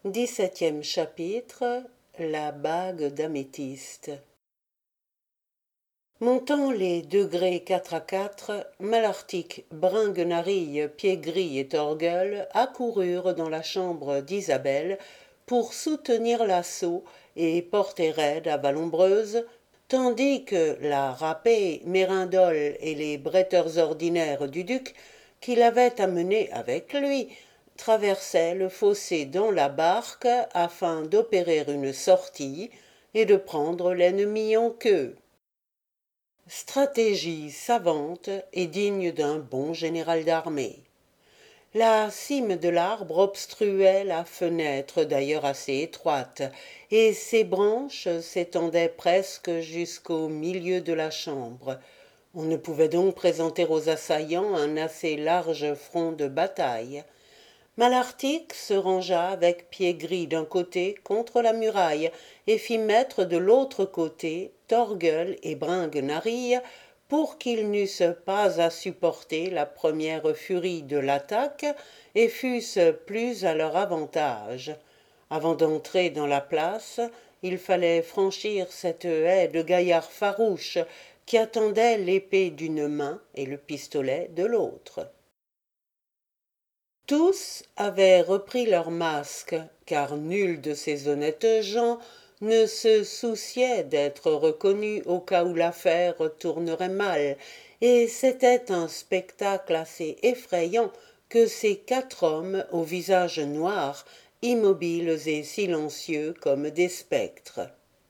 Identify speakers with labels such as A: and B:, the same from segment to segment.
A: 17e chapitre. La bague d'améthyste. Montant les degrés 4 à 4, Malartic, Bringuenarille, Piegris et Torgueul accoururent dans la chambre d'Isabelle pour soutenir l'assaut et porter aide à Vallombreuse, tandis que la râpée, Mérindole et les bretteurs ordinaires du duc, qu'il avait amenés avec lui, traversaient le fossé dans la barque afin d'opérer une sortie et de prendre l'ennemi en queue. Stratégie savante et digne d'un bon général d'armée. La cime de l'arbre obstruait la fenêtre, d'ailleurs assez étroite, et ses branches s'étendaient presque jusqu'au milieu de la chambre. On ne pouvait donc présenter aux assaillants un assez large front de bataille. Malartic se rangea avec Piegris d'un côté contre la muraille et fit mettre de l'autre côté Torgueul et Bringuenarille pour qu'ils n'eussent pas à supporter la première furie de l'attaque et fussent plus à leur avantage. Avant d'entrer dans la place, il fallait franchir cette haie de gaillards farouches qui attendaient l'épée d'une main et le pistolet de l'autre. Tous avaient repris leurs masques, car nul de ces honnêtes gens ne se souciait d'être reconnu au cas où l'affaire tournerait mal, et c'était un spectacle assez effrayant que ces 4 hommes au visage noir, immobiles et silencieux comme des spectres.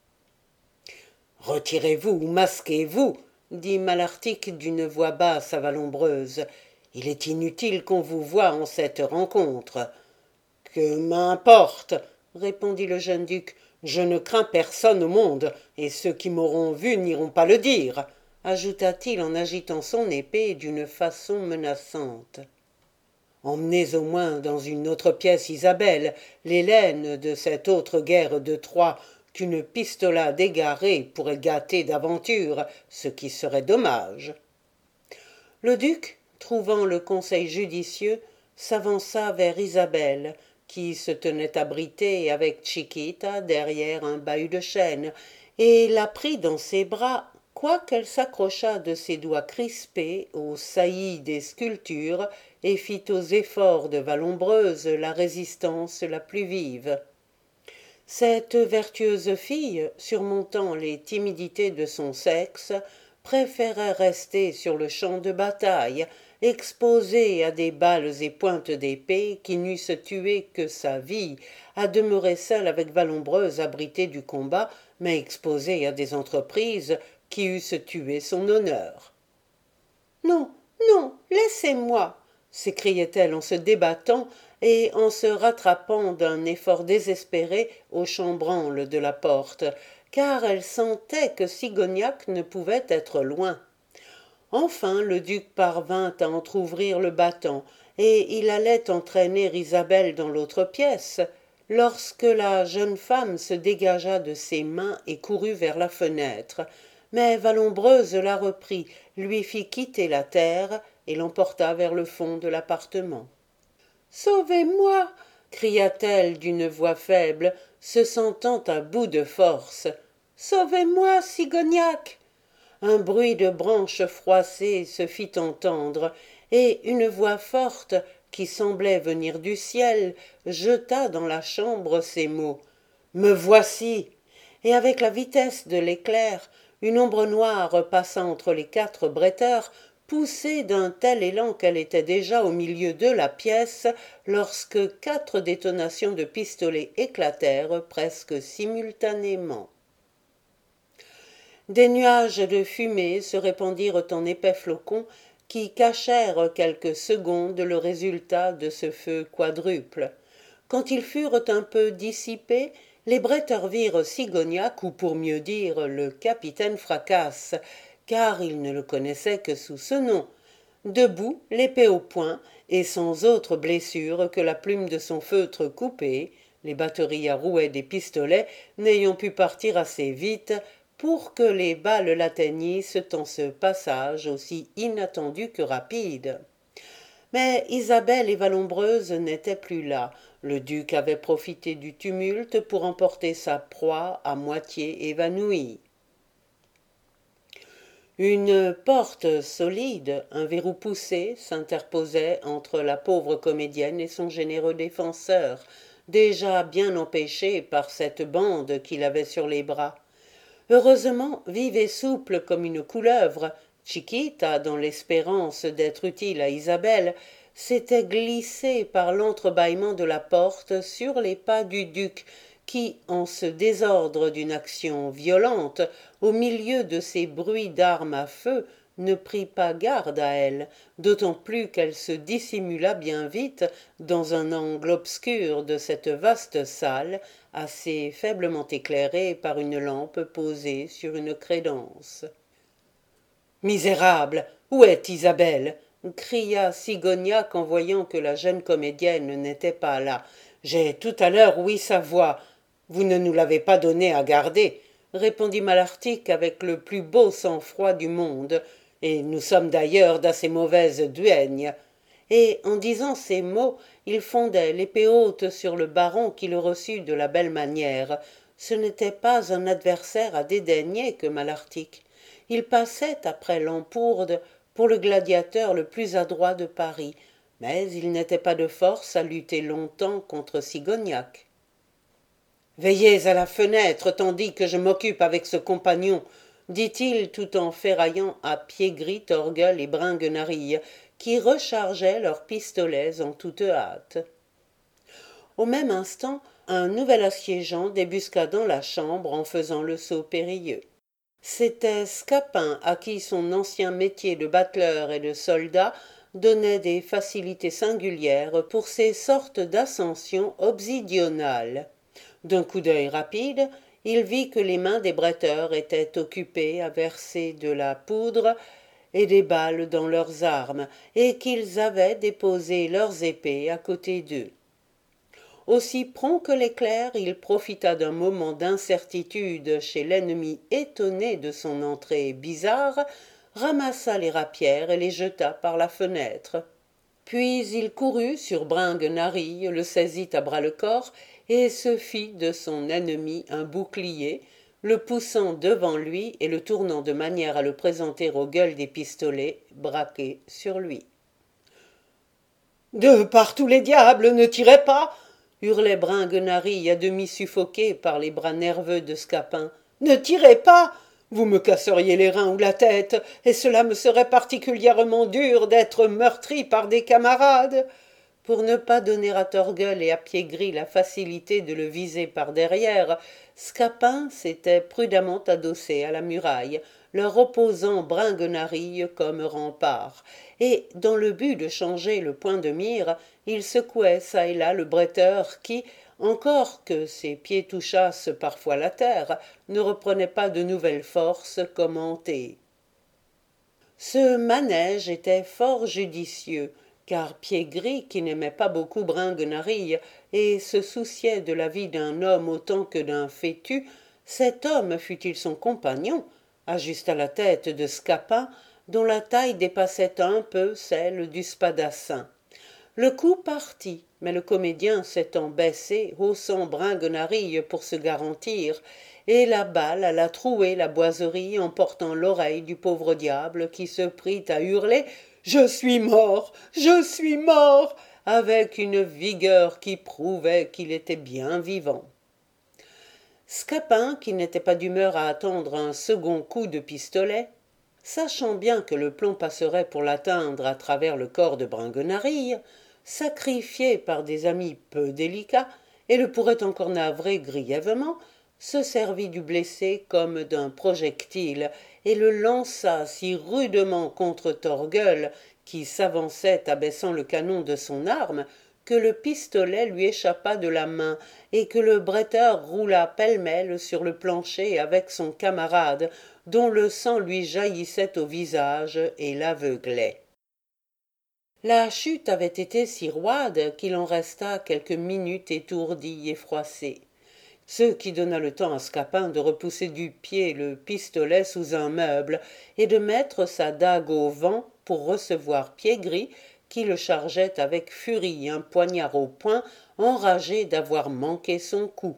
A: « Retirez-vous ou masquez-vous, dit Malartic d'une voix basse à Vallombreuse. Il est inutile qu'on vous voie en cette rencontre. Que m'importe, répondit le jeune duc. Je ne crains personne au monde, et ceux qui m'auront vu n'iront pas le dire, ajouta-t-il en agitant son épée d'une façon menaçante. Emmenez au moins dans une autre pièce Isabelle, l'Hélène de cette autre guerre de Troie, qu'une pistolade égarée pourrait gâter d'aventure, ce qui serait dommage. Le duc, trouvant le conseil judicieux, s'avança vers Isabelle, qui se tenait abritée avec Chiquita derrière un bahut de chêne, et la prit dans ses bras, quoiqu'elle s'accrochât de ses doigts crispés aux saillies des sculptures et fit aux efforts de Vallombreuse la résistance la plus vive. Cette vertueuse fille, surmontant les timidités de son sexe, préférait rester sur le champ de bataille, exposée à des balles et pointes d'épée qui n'eussent tué que sa vie, à demeurer seule avec Vallombreuse abritée du combat, mais exposée à des entreprises qui eussent tué son honneur. « Non, non, laissez-moi » s'écriait-elle en se débattant et en se rattrapant d'un effort désespéré au chambranle de la porte, car elle sentait que Sigognac ne pouvait être loin. Enfin le duc parvint à entr'ouvrir le battant, et il allait entraîner Isabelle dans l'autre pièce, lorsque la jeune femme se dégagea de ses mains et courut vers la fenêtre. Mais Vallombreuse la reprit, lui fit quitter la terre et l'emporta vers le fond de l'appartement. « Sauvez-moi » cria-t-elle d'une voix faible, se sentant à bout de force. « Sauvez-moi, Sigognac » Un bruit de branches froissées se fit entendre, et une voix forte, qui semblait venir du ciel, jeta dans la chambre ces mots. « Me voici » et avec la vitesse de l'éclair, une ombre noire passa entre les 4 bretteurs, poussée d'un tel élan qu'elle était déjà au milieu de la pièce, lorsque 4 détonations de pistolets éclatèrent presque simultanément. Des nuages de fumée se répandirent en épais flocons qui cachèrent quelques secondes le résultat de ce feu quadruple. Quand ils furent un peu dissipés, les bretteurs virent Sigognac, ou pour mieux dire le capitaine Fracasse, car ils ne le connaissaient que sous ce nom, debout, l'épée au poing, et sans autre blessure que la plume de son feutre coupé, les batteries à rouet des pistolets n'ayant pu partir assez vite pour que les balles l'atteignissent en ce passage aussi inattendu que rapide. Mais Isabelle et Vallombreuse n'étaient plus là. Le duc avait profité du tumulte pour emporter sa proie à moitié évanouie. Une porte solide, un verrou poussé, s'interposait entre la pauvre comédienne et son généreux défenseur, déjà bien empêché par cette bande qu'il avait sur les bras. Heureusement, vive et souple comme une couleuvre, Chiquita, dans l'espérance d'être utile à Isabelle, s'était glissée par l'entrebâillement de la porte sur les pas du duc, qui, en ce désordre d'une action violente, au milieu de ces bruits d'armes à feu, ne prit pas garde à elle, d'autant plus qu'elle se dissimula bien vite dans un angle obscur de cette vaste salle, assez faiblement éclairée par une lampe posée sur une crédence. « Misérable, où est Isabelle ?» cria Sigognac en voyant que la jeune comédienne n'était pas là. « J'ai tout à l'heure ouï sa voix. Vous ne nous l'avez pas donnée à garder, » répondit Malartic avec le plus beau sang-froid du monde, « et nous sommes d'ailleurs d'assez mauvaises duègnes. » Et en disant ces mots, il fondait l'épée haute sur le baron qui le reçut de la belle manière. Ce n'était pas un adversaire à dédaigner que Malartic. Il passait, après Lampourde, pour le gladiateur le plus adroit de Paris, mais il n'était pas de force à lutter longtemps contre Sigognac. « Veillez à la fenêtre tandis que je m'occupe avec ce compagnon, » dit-il tout en ferraillant à Pied-Gris, Torgueul et Bringuenarille, qui rechargeaient leurs pistolets en toute hâte. Au même instant, un nouvel assiégeant débusqua dans la chambre en faisant le saut périlleux. C'était Scapin, à qui son ancien métier de battleur et de soldat donnait des facilités singulières pour ces sortes d'ascensions obsidionales. D'un coup d'œil rapide, il vit que les mains des bretteurs étaient occupées à verser de la poudre et des balles dans leurs armes, et qu'ils avaient déposé leurs épées à côté d'eux. Aussi prompt que l'éclair, il profita d'un moment d'incertitude chez l'ennemi étonné de son entrée bizarre, ramassa les rapières et les jeta par la fenêtre. Puis il courut sur Bringuenarille, le saisit à bras-le-corps et se fit de son ennemi un bouclier, le poussant devant lui et le tournant de manière à le présenter aux gueules des pistolets braqués sur lui. « De par tous les diables, ne tirez pas !» hurlait Bringuenarille à demi suffoqué par les bras nerveux de Scapin. « Ne tirez pas! Vous me casseriez les reins ou la tête, et cela me serait particulièrement dur d'être meurtri par des camarades. » Pour ne pas donner à Torgueul et à Pied-Gris la facilité de le viser par derrière, Scapin s'était prudemment adossé à la muraille, leur opposant Bringuenarille comme rempart, et, dans le but de changer le point de mire, il secouait çà et là le bretteur qui, encore que ses pieds touchassent parfois la terre, ne reprenait pas de nouvelles forces comme hanté. Ce manège était fort judicieux, car Pied-Gris, qui n'aimait pas beaucoup Bringuenarille et se souciait de la vie d'un homme autant que d'un fétu, cet homme, fût-il son compagnon, ajusta la tête de Scapin, dont la taille dépassait un peu celle du spadassin. Le coup partit, mais le comédien s'étant baissé, haussant Bringuenarille pour se garantir, et la balle alla trouer la boiserie en portant l'oreille du pauvre diable qui se prit à hurler « Je suis mort! Je suis mort !» avec une vigueur qui prouvait qu'il était bien vivant. Scapin, qui n'était pas d'humeur à attendre un second coup de pistolet, sachant bien que le plomb passerait pour l'atteindre à travers le corps de Bringuenarille, sacrifié par des amis peu délicats, et le pourrait encore navrer grièvement, se servit du blessé comme d'un projectile et le lança si rudement contre Torgueul, qui s'avançait abaissant le canon de son arme, que le pistolet lui échappa de la main et que le bretteur roula pêle-mêle sur le plancher avec son camarade, dont le sang lui jaillissait au visage et l'aveuglait. La chute avait été si roide qu'il en resta quelques minutes étourdi et froissé, ce qui donna le temps à Scapin de repousser du pied le pistolet sous un meuble et de mettre sa dague au vent pour recevoir Pied-Gris, qui le chargeait avec furie, un poignard au poing, enragé d'avoir manqué son coup.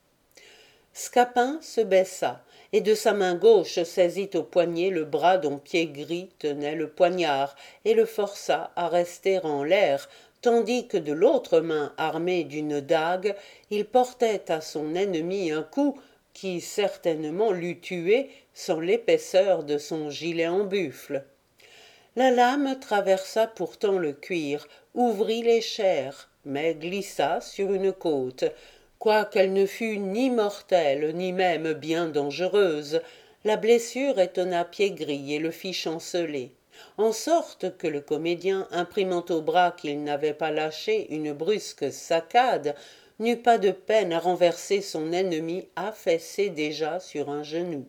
A: Scapin se baissa, et de sa main gauche saisit au poignet le bras dont Pied-Gris tenait le poignard, et le força à rester en l'air, tandis que de l'autre main armée d'une dague, il portait à son ennemi un coup qui certainement l'eût tué sans l'épaisseur de son gilet en buffle. La lame traversa pourtant le cuir, ouvrit les chairs, mais glissa sur une côte. Quoiqu'elle ne fût ni mortelle, ni même bien dangereuse, la blessure étonna Pied-Gris et le fit chanceler, en sorte que le comédien, imprimant au bras qu'il n'avait pas lâché une brusque saccade, n'eut pas de peine à renverser son ennemi affaissé déjà sur un genou.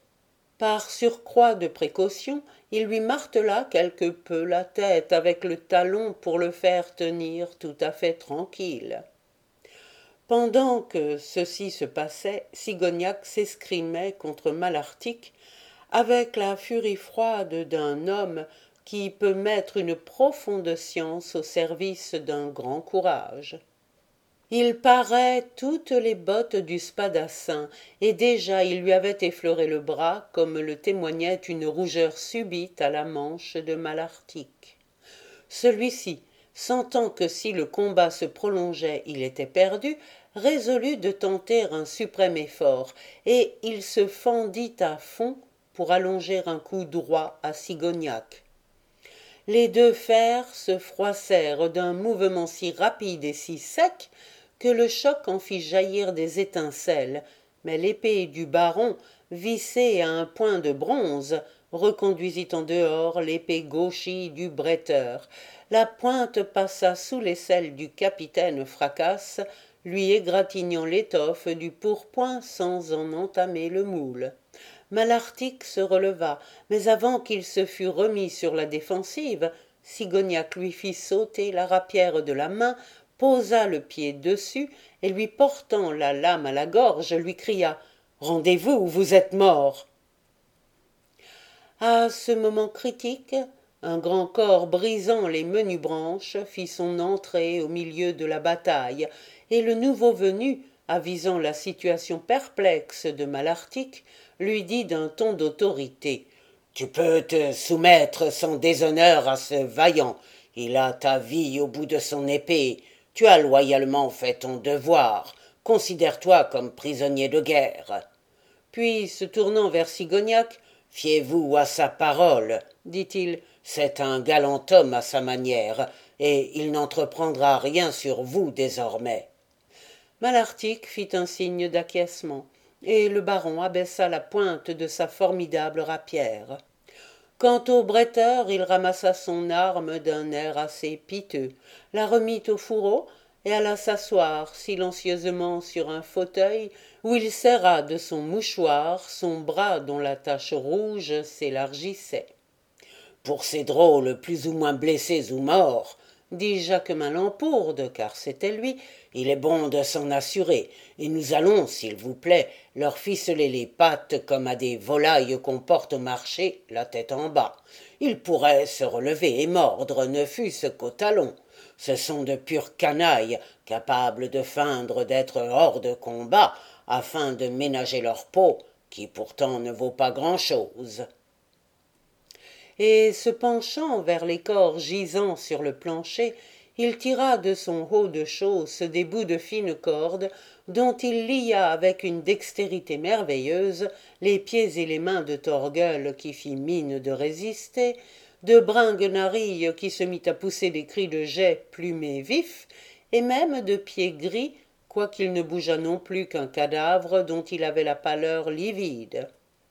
A: Par surcroît de précaution, il lui martela quelque peu la tête avec le talon pour le faire tenir tout à fait tranquille. Pendant que ceci se passait, Sigognac s'escrimait contre Malartic avec la furie froide d'un homme qui peut mettre une profonde science au service d'un grand courage. Il parait toutes les bottes du spadassin, et déjà il lui avait effleuré le bras, comme le témoignait une rougeur subite à la manche de Malartic. Celui-ci, sentant que si le combat se prolongeait il était perdu, résolut de tenter un suprême effort, et il se fendit à fond pour allonger un coup droit à Sigognac. Les deux fers se froissèrent d'un mouvement si rapide et si sec que le choc en fit jaillir des étincelles, mais l'épée du baron, vissée à un point de bronze, reconduisit en dehors l'épée gauchie du bretteur. La pointe passa sous l'aisselle du capitaine Fracasse, lui égratignant l'étoffe du pourpoint sans en entamer le moule. Malartic se releva, mais avant qu'il se fût remis sur la défensive, Sigognac lui fit sauter la rapière de la main, posa le pied dessus, et lui portant la lame à la gorge, lui cria « Rendez-vous, vous êtes mort !» À ce moment critique, un grand corps brisant les menues branches fit son entrée au milieu de la bataille, et le nouveau venu, avisant la situation perplexe de Malartic, lui dit d'un ton d'autorité « Tu peux te soumettre sans déshonneur à ce vaillant. Il a ta vie au bout de son épée. Tu as loyalement fait ton devoir. Considère-toi comme prisonnier de guerre. » Puis, se tournant vers Sigognac, « Fiez-vous à sa parole, dit-il. C'est un galant homme à sa manière, et il n'entreprendra rien sur vous désormais. » Malartic fit un signe d'acquiescement, et le baron abaissa la pointe de sa formidable rapière. Quant au bretteur, il ramassa son arme d'un air assez piteux, la remit au fourreau et alla s'asseoir silencieusement sur un fauteuil où il serra de son mouchoir son bras dont la tache rouge s'élargissait. « Pour ces drôles plus ou moins blessés ou morts, dit Jacquemin Lampourde, car c'était lui, il est bon de s'en assurer, et nous allons, s'il vous plaît, leur ficeler les pattes comme à des volailles qu'on porte au marché, la tête en bas. Ils pourraient se relever et mordre, ne fût-ce qu'au talon. Ce sont de pures canailles, capables de feindre d'être hors de combat, afin de ménager leur peau, qui pourtant ne vaut pas grand-chose. » Et se penchant vers les corps gisant sur le plancher, il tira de son haut de chausse des bouts de fine corde, dont il lia avec une dextérité merveilleuse les pieds et les mains de Torgueul qui fit mine de résister, de Bringuenarille qui se mit à pousser des cris de geais plumés vifs, et même de Pied-Gris, quoiqu'il ne bougeât non plus qu'un cadavre dont il avait la pâleur livide.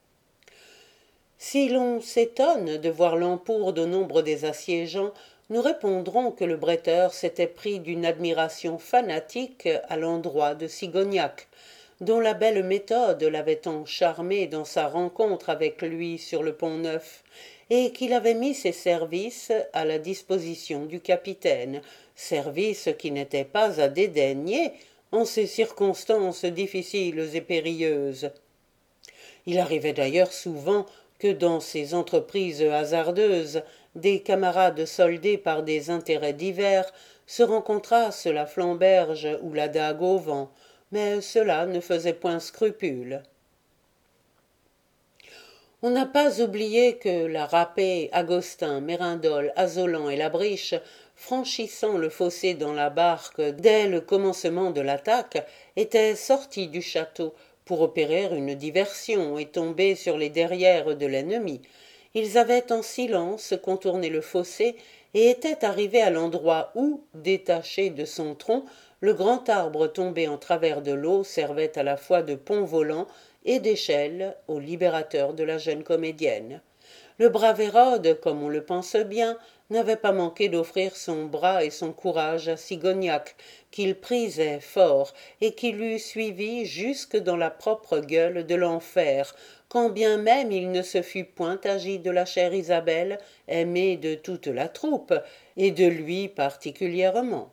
A: Si l'on s'étonne de voir Lampourde au nombre des assiégeants, nous répondrons que le bretteur s'était pris d'une admiration fanatique à l'endroit de Sigognac, dont la belle méthode l'avait tant charmé dans sa rencontre avec lui sur le Pont-Neuf, et qu'il avait mis ses services à la disposition du capitaine, services qui n'étaient pas à dédaigner en ces circonstances difficiles et périlleuses. Il arrivait d'ailleurs souvent que dans ces entreprises hasardeuses, des camarades soldés par des intérêts divers, se rencontrassent la flamberge ou la dague au vent, mais cela ne faisait point scrupule. On n'a pas oublié que la Rapée, Agostin, Mérindole, Azolan et Labriche, franchissant le fossé dans la barque dès le commencement de l'attaque, étaient sortis du château pour opérer une diversion et tomber sur les derrières de l'ennemi. Ils avaient en silence contourné le fossé et étaient arrivés à l'endroit où, détaché de son tronc, le grand arbre tombé en travers de l'eau servait à la fois de pont volant et d'échelle au libérateur de la jeune comédienne. Le brave Hérode, comme on le pense bien, n'avait pas manqué d'offrir son bras et son courage à Sigognac, qu'il prisait fort et qui l'eût suivi jusque dans la propre gueule de l'enfer, quand bien même il ne se fût point agi de la chère Isabelle, aimée de toute la troupe, et de lui particulièrement.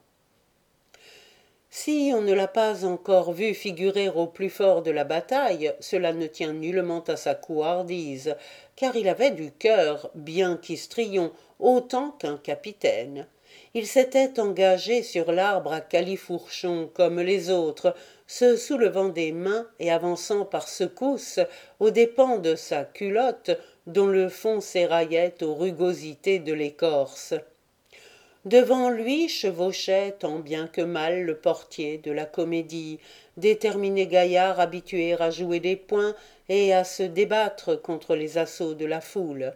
A: Si on ne l'a pas encore vu figurer au plus fort de la bataille, cela ne tient nullement à sa couardise, car il avait du cœur, bien qu'histrion, autant qu'un capitaine. Il s'était engagé sur l'arbre à califourchon comme les autres, se soulevant des mains et avançant par secousses aux dépens de sa culotte, dont le fond s'éraillait aux rugosités de l'écorce. Devant lui chevauchait tant bien que mal le portier de la comédie, déterminé gaillard habitué à jouer des poings et à se débattre contre les assauts de la foule.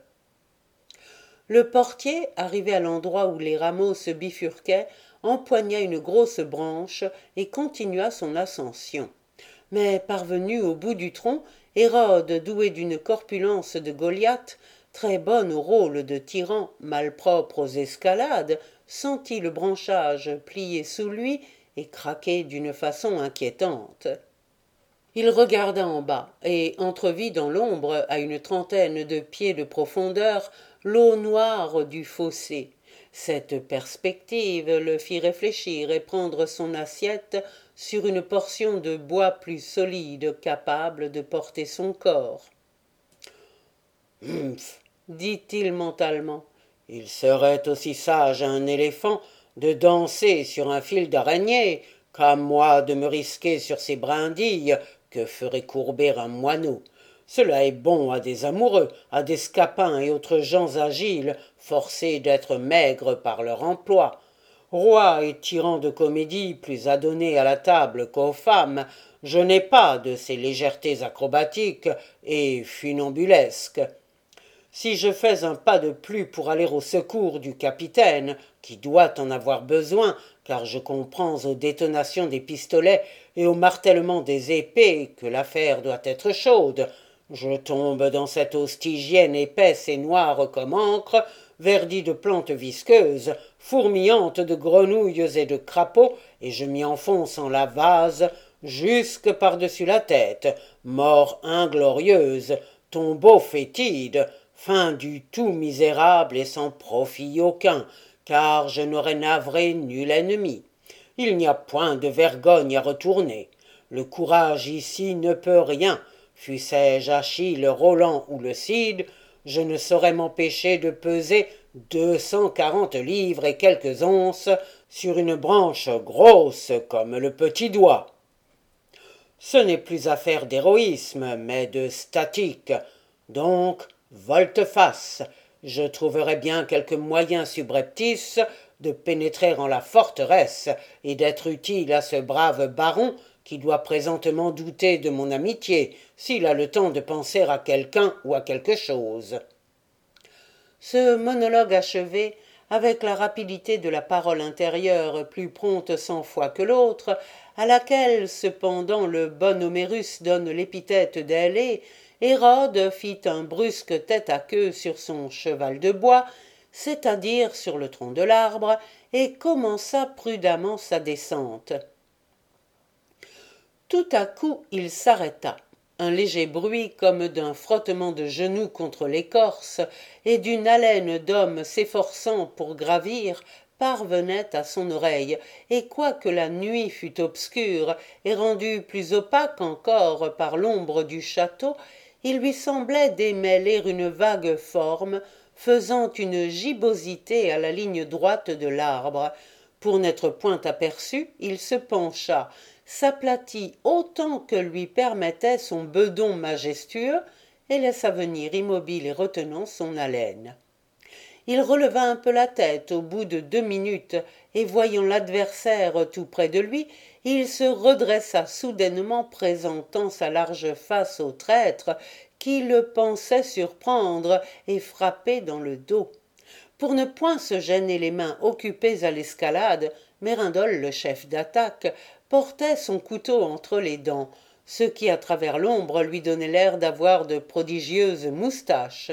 A: Le portier, arrivé à l'endroit où les rameaux se bifurquaient, empoigna une grosse branche et continua son ascension. Mais parvenu au bout du tronc, Hérode, doué d'une corpulence de Goliath, très bonne au rôle de tyran, malpropre aux escalades, sentit le branchage plier sous lui et craquer d'une façon inquiétante. Il regarda en bas et entrevit dans l'ombre, à une trentaine de pieds de profondeur, l'eau noire du fossé. Cette perspective le fit réfléchir et prendre son assiette sur une portion de bois plus solide capable de porter son corps. « Humph !» dit-il mentalement. « Il serait aussi sage à un éléphant de danser sur un fil d'araignée qu'à moi de me risquer sur ces brindilles que ferait courber un moineau. Cela est bon à des amoureux, à des scapins et autres gens agiles, forcés d'être maigres par leur emploi. Roi et tyran de comédie, plus adonné à la table qu'aux femmes, je n'ai pas de ces légèretés acrobatiques et funambulesques. Si je fais un pas de plus pour aller au secours du capitaine, qui doit en avoir besoin, car je comprends aux détonations des pistolets et au martèlement des épées que l'affaire doit être chaude, je tombe dans cette eau stygienne épaisse et noire comme encre, verdie de plantes visqueuses, fourmillante de grenouilles et de crapauds, et je m'y enfonce en la vase jusque par-dessus la tête, mort inglorieuse, tombeau fétide, fin du tout misérable et sans profit aucun, car je n'aurais navré nul ennemi. Il n'y a point de vergogne à retourner. Le courage ici ne peut rien. Fussé-je Achille, Roland ou le Cid, je ne saurais m'empêcher de peser 240 livres et quelques onces sur une branche grosse comme le petit doigt. Ce n'est plus affaire d'héroïsme, mais de statique. Donc, volte-face, je trouverai bien quelque moyen subreptice de pénétrer en la forteresse et d'être utile à ce brave baron qui doit présentement douter de mon amitié, s'il a le temps de penser à quelqu'un ou à quelque chose. » Ce monologue achevé, avec la rapidité de la parole intérieure plus prompte 100 fois que l'autre, à laquelle cependant le bon Homérus donne l'épithète d'ailé, Hérode fit un brusque tête-à-queue sur son cheval de bois, c'est-à-dire sur le tronc de l'arbre, et commença prudemment sa descente. Tout à coup il s'arrêta. Un léger bruit comme d'un frottement de genoux contre l'écorce et d'une haleine d'homme s'efforçant pour gravir parvenait à son oreille, et quoique la nuit fût obscure et rendue plus opaque encore par l'ombre du château, il lui semblait démêler une vague forme faisant une gibbosité à la ligne droite de l'arbre. Pour n'être point aperçu, il se pencha, s'aplatit autant que lui permettait son bedon majestueux, et laissa venir immobile et retenant son haleine. Il releva un peu la tête au bout de 2 minutes, et voyant l'adversaire tout près de lui, il se redressa soudainement, présentant sa large face au traître, qui le pensait surprendre et frapper dans le dos. Pour ne point se gêner les mains occupées à l'escalade, Mérindole, le chef d'attaque, portait son couteau entre les dents, ce qui, à travers l'ombre, lui donnait l'air d'avoir de prodigieuses moustaches.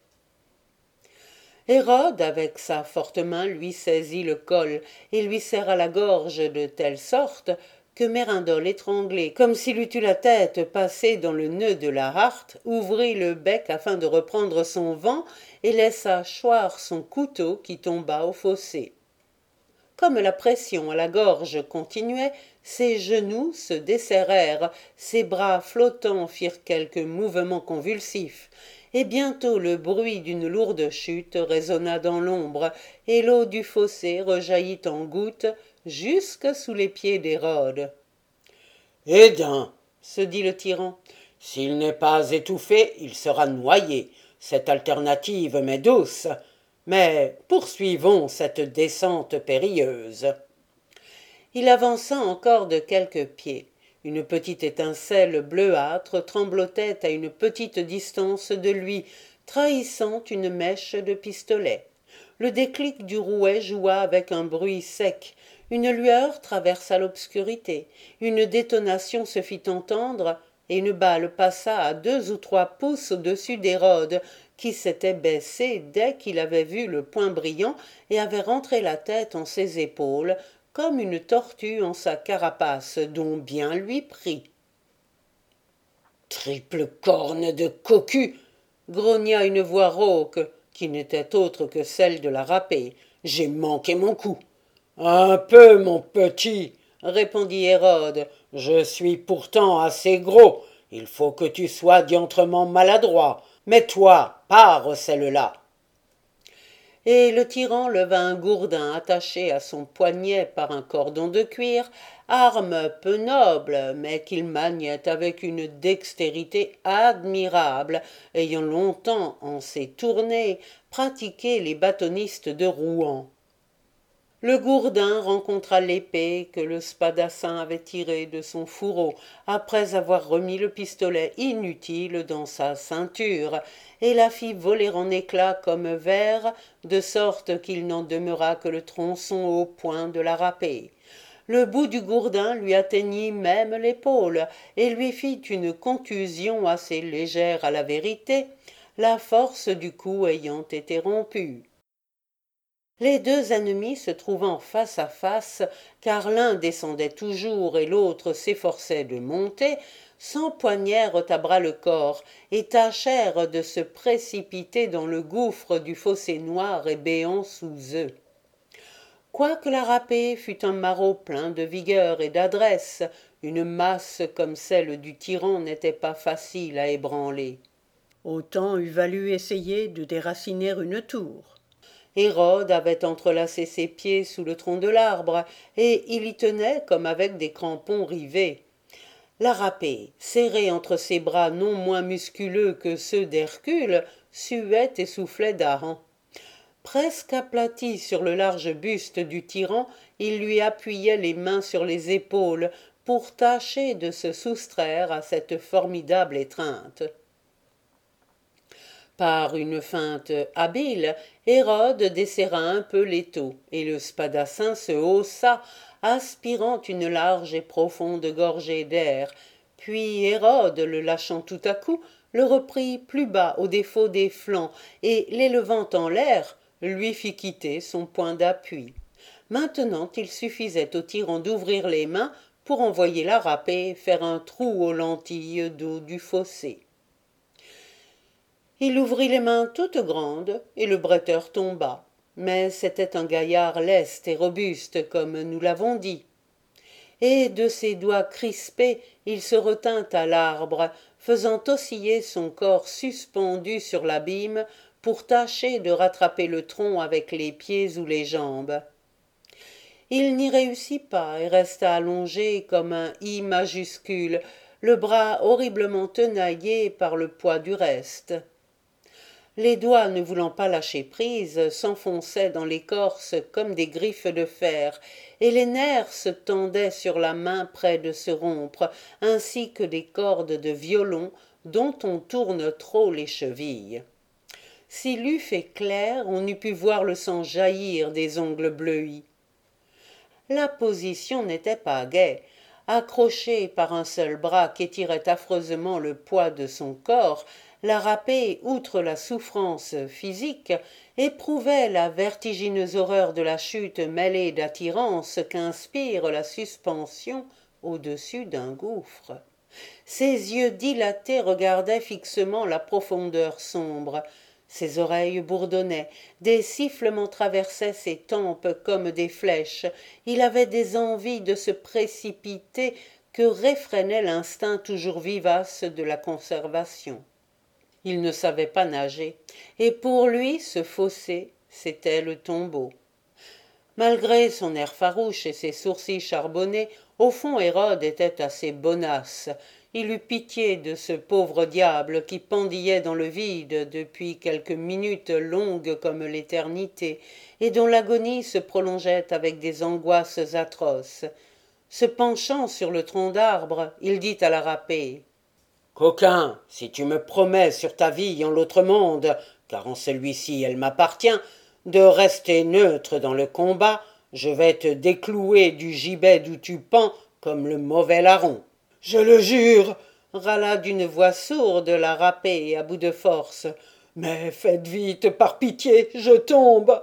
A: Hérode, avec sa forte main, lui saisit le col et lui serra la gorge de telle sorte que Mérindole, étranglé, comme s'il eût eu la tête passée dans le nœud de la harte, ouvrit le bec afin de reprendre son vent et laissa choir son couteau qui tomba au fossé. Comme la pression à la gorge continuait, ses genoux se desserrèrent, ses bras flottants firent quelques mouvements convulsifs, et bientôt le bruit d'une lourde chute résonna dans l'ombre, et l'eau du fossé rejaillit en gouttes jusque sous les pieds d'Hérode. « Eh bien, se dit le tyran, s'il n'est pas étouffé, il sera noyé. Cette alternative m'est douce. Mais poursuivons cette descente périlleuse. » Il avança encore de quelques pieds. Une petite étincelle bleuâtre tremblotait à une petite distance de lui, trahissant une mèche de pistolet. Le déclic du rouet joua avec un bruit sec. Une lueur traversa l'obscurité. Une détonation se fit entendre, et une balle passa à 2 ou 3 pouces au-dessus d'Hérode, qui s'était baissé dès qu'il avait vu le point brillant et avait rentré la tête en ses épaules, comme une tortue en sa carapace, dont bien lui prit. « Triple corne de cocu !» grogna une voix rauque, qui n'était autre que celle de la râpée. « J'ai manqué mon coup. »« Un peu, mon petit, » répondit Hérode. « Je suis pourtant assez gros. Il faut que tu sois diantrement maladroit. Mais toi, pare celle-là. » Et le tyran leva un gourdin attaché à son poignet par un cordon de cuir, arme peu noble, mais qu'il maniait avec une dextérité admirable, ayant longtemps, en ses tournées, pratiqué les bâtonnistes de Rouen. Le gourdin rencontra l'épée que le spadassin avait tirée de son fourreau, après avoir remis le pistolet inutile dans sa ceinture, et la fit voler en éclats comme verre, de sorte qu'il n'en demeura que le tronçon au point de la râpée. Le bout du gourdin lui atteignit même l'épaule, et lui fit une contusion assez légère à la vérité, la force du coup ayant été rompue. Les 2 ennemis se trouvant face à face, car l'un descendait toujours et l'autre s'efforçait de monter, s'empoignèrent à bras le corps et tâchèrent de se précipiter dans le gouffre du fossé noir et béant sous eux. Quoique la râpée fût un maraud plein de vigueur et d'adresse, une masse comme celle du tyran n'était pas facile à ébranler. Autant eût valu essayer de déraciner une tour. Hérode avait entrelacé ses pieds sous le tronc de l'arbre, et il y tenait comme avec des crampons rivés. La râpée, serrée entre ses bras non moins musculeux que ceux d'Hercule, suait et soufflait d'Aran. Presque aplati sur le large buste du tyran, il lui appuyait les mains sur les épaules pour tâcher de se soustraire à cette formidable étreinte. Par une feinte habile, Hérode desserra un peu l'étau, et le spadassin se haussa, aspirant une large et profonde gorgée d'air. Puis Hérode, le lâchant tout à coup, le reprit plus bas au défaut des flancs, et, l'élevant en l'air, lui fit quitter son point d'appui. Maintenant il suffisait au tyran d'ouvrir les mains pour envoyer la râpée faire un trou aux lentilles d'eau du fossé. Il ouvrit les mains toutes grandes, et le bretteur tomba. Mais c'était un gaillard leste et robuste, comme nous l'avons dit. Et de ses doigts crispés, il se retint à l'arbre, faisant osciller son corps suspendu sur l'abîme, pour tâcher de rattraper le tronc avec les pieds ou les jambes. Il n'y réussit pas et resta allongé comme un I majuscule, le bras horriblement tenaillé par le poids du reste. Les doigts, ne voulant pas lâcher prise, s'enfonçaient dans l'écorce comme des griffes de fer, et les nerfs se tendaient sur la main près de se rompre, ainsi que des cordes de violon dont on tourne trop les chevilles. S'il eût fait clair, on eût pu voir le sang jaillir des ongles bleuis. La position n'était pas gaie. Accrochée par un seul bras qu'étirait affreusement le poids de son corps, la râpée, outre la souffrance physique, éprouvait la vertigineuse horreur de la chute mêlée d'attirance qu'inspire la suspension au-dessus d'un gouffre. Ses yeux dilatés regardaient fixement la profondeur sombre. Ses oreilles bourdonnaient, des sifflements traversaient ses tempes comme des flèches. Il avait des envies de se précipiter que réfrénait l'instinct toujours vivace de la conservation. Il ne savait pas nager, et pour lui ce fossé, c'était le tombeau. Malgré son air farouche et ses sourcils charbonnés, au fond Hérode était assez bonasse. Il eut pitié de ce pauvre diable qui pendillait dans le vide depuis quelques minutes longues comme l'éternité, et dont l'agonie se prolongeait avec des angoisses atroces. Se penchant sur le tronc d'arbre, il dit à la râpée: « Coquin, si tu me promets sur ta vie en l'autre monde, car en celui-ci elle m'appartient, de rester neutre dans le combat, je vais te déclouer du gibet d'où tu pends comme le mauvais larron. » « Je le jure, râla d'une voix sourde la râpée à bout de force. Mais faites vite, par pitié, je tombe.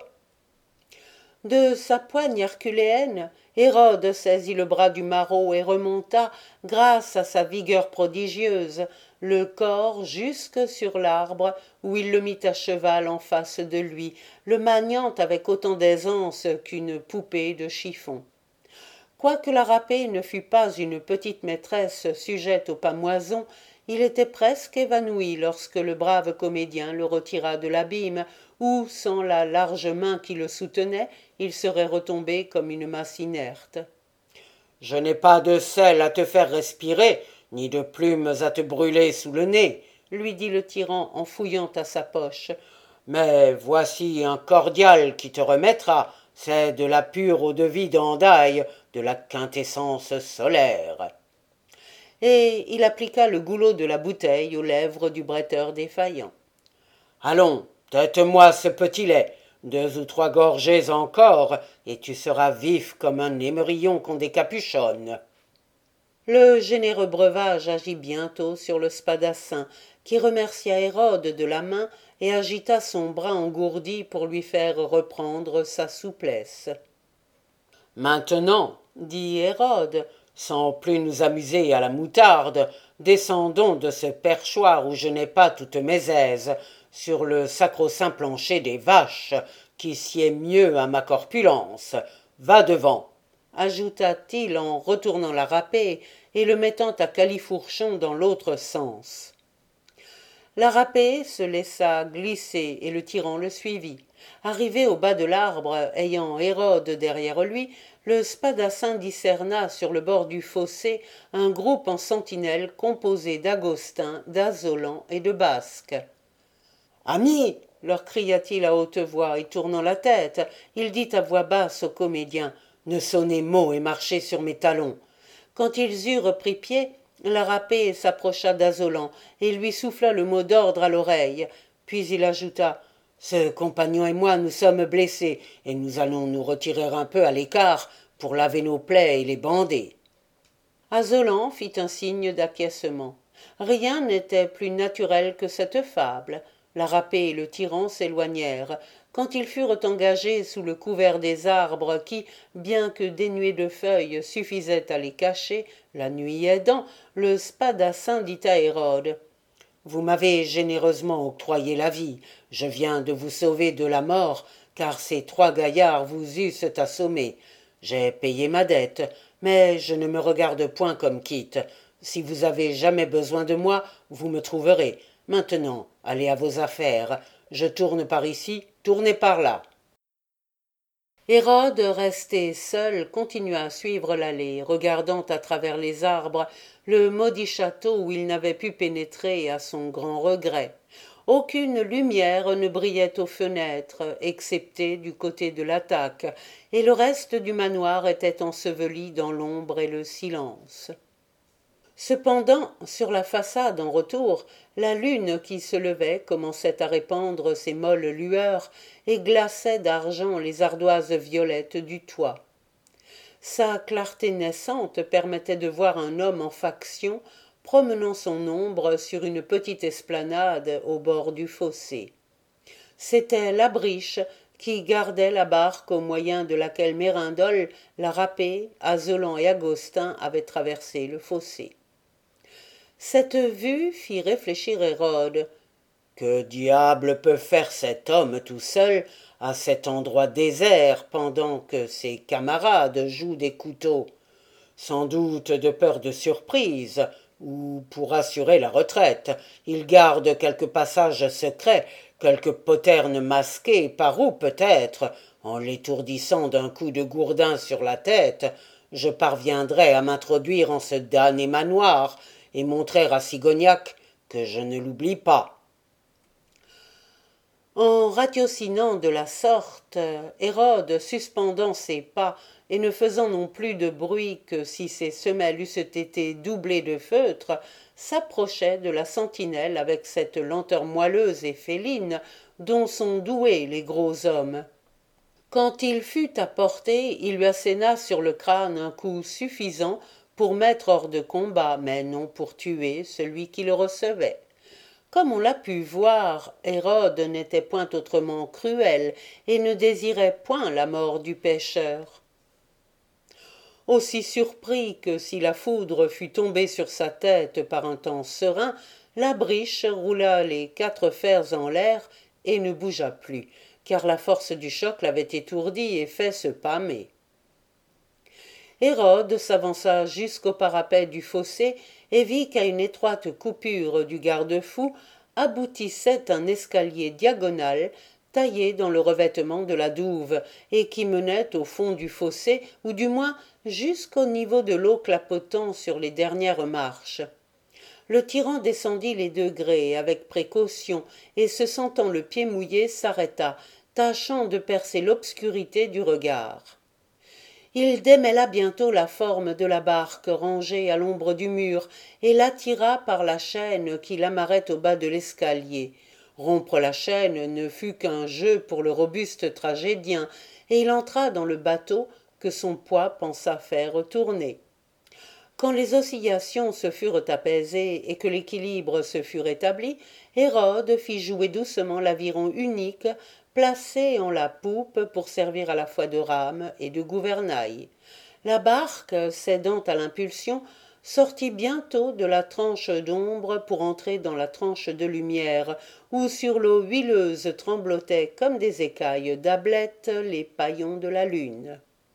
A: De sa poigne herculéenne, Hérode saisit le bras du maraud et remonta, grâce à sa vigueur prodigieuse, le corps jusque sur l'arbre, où il le mit à cheval en face de lui, le maniant avec autant d'aisance qu'une poupée de chiffon. Quoique la râpée ne fût pas une petite maîtresse sujette aux pâmoisons, il était presque évanoui lorsque le brave comédien le retira de l'abîme, où, sans la large main qui le soutenait, il serait retombé comme une masse inerte. « Je n'ai pas de sel à te faire respirer, ni de plumes à te brûler sous le nez, » lui dit le tyran en fouillant à sa poche. « Mais voici un cordial qui te remettra, c'est de la pure eau-de-vie d'Andaille, de la quintessence solaire. » Et il appliqua le goulot de la bouteille aux lèvres du bretteur défaillant. « Allons, tête-moi ce petit lait, 2 ou 3 gorgées encore, et tu seras vif comme un émerillon qu'on décapuchonne. » Le généreux breuvage agit bientôt sur le spadassin, qui remercia Hérode de la main et agita son bras engourdi pour lui faire reprendre sa souplesse. « Maintenant, dit Hérode, sans plus nous amuser à la moutarde, descendons de ce perchoir où je n'ai pas toutes mes aises, sur le sacro-saint plancher des vaches, qui sied mieux à ma corpulence. Va devant, ajouta-t-il en retournant la râpée et le mettant à califourchon dans l'autre sens. La râpée se laissa glisser et le tyran le suivit. Arrivé au bas de l'arbre, ayant Hérode derrière lui, le spadassin discerna sur le bord du fossé un groupe en sentinelle composé d'Agostins, d'Azolan et de Basques. « Amis !» leur cria-t-il à haute voix, et tournant la tête, il dit à voix basse au comédien: « Ne sonnez mot et marchez sur mes talons. » Quand ils eurent pris pied, la râpée s'approcha d'Azolan et lui souffla le mot d'ordre à l'oreille. Puis il ajouta: « Ce compagnon et moi nous sommes blessés, et nous allons nous retirer un peu à l'écart pour laver nos plaies et les bander. » Azolan fit un signe d'acquiescement. Rien n'était plus naturel que cette fable. La râpée et le tyran s'éloignèrent. Quand ils furent engagés sous le couvert des arbres qui, bien que dénués de feuilles, suffisaient à les cacher, la nuit aidant, le spadassin dit à Hérode: « Vous m'avez généreusement octroyé la vie. Je viens de vous sauver de la mort, car ces 3 gaillards vous eussent assommé. J'ai payé ma dette, mais je ne me regarde point comme quitte. Si vous avez jamais besoin de moi, vous me trouverez. Maintenant, allez à vos affaires. Je tourne par ici, tournez par là. Hérode, resté seul, continua à suivre l'allée, regardant à travers les arbres le maudit château où il n'avait pu pénétrer à son grand regret. Aucune lumière ne brillait aux fenêtres, excepté du côté de l'attaque, et le reste du manoir était enseveli dans l'ombre et le silence. Cependant, sur la façade en retour, la lune qui se levait commençait à répandre ses molles lueurs et glaçait d'argent les ardoises violettes du toit. Sa clarté naissante permettait de voir un homme en faction promenant son ombre sur une petite esplanade au bord du fossé. C'était Labriche qui gardait la barque au moyen de laquelle Mérindole, la Râpée, Azolan et Agostin avaient traversé le fossé. Cette vue fit réfléchir Hérode. Que diable peut faire cet homme tout seul à cet endroit désert pendant que ses camarades jouent des couteaux? Sans doute de peur de surprise, ou pour assurer la retraite. Il garde quelque passage secret, quelque poterne masquée, par où peut-être, en l'étourdissant d'un coup de gourdin sur la tête, je parviendrai à m'introduire en ce damné manoir et montrer à Sigognac que je ne l'oublie pas. En ratiocinant de la sorte, Hérode, suspendant ses pas et ne faisant non plus de bruit que si ses semelles eussent été doublées de feutre, s'approchait de la sentinelle avec cette lenteur moelleuse et féline dont sont doués les gros hommes. Quand il fut à portée, il lui asséna sur le crâne un coup suffisant pour mettre hors de combat, mais non pour tuer celui qui le recevait. Comme on l'a pu voir, Hérode n'était point autrement cruel et ne désirait point la mort du pécheur. Aussi surpris que si la foudre fût tombée sur sa tête par un temps serein, Labriche roula les 4 fers en l'air et ne bougea plus, car la force du choc l'avait étourdi et fait se pâmer. Hérode s'avança jusqu'au parapet du fossé et vit qu'à une étroite coupure du garde-fou aboutissait un escalier diagonal taillé dans le revêtement de la douve et qui menait au fond du fossé, ou du moins jusqu'au niveau de l'eau clapotant sur les dernières marches. Le tyran descendit les degrés avec précaution et, se sentant le pied mouillé, s'arrêta, tâchant de percer l'obscurité du regard. Il démêla bientôt la forme de la barque rangée à l'ombre du mur et l'attira par la chaîne qui l'amarrait au bas de l'escalier. Rompre la chaîne ne fut qu'un jeu pour le robuste tragédien, et il entra dans le bateau que son poids pensa faire tourner. Quand les oscillations se furent apaisées et que l'équilibre se fut rétabli, Hérode fit jouer doucement l'aviron unique placé en la poupe pour servir à la fois de rame et de gouvernail. La barque, cédant à l'impulsion, sortit bientôt de la tranche d'ombre pour entrer dans la tranche de lumière, où sur l'eau huileuse tremblotaient comme des écailles d'ablette les paillons de la lune.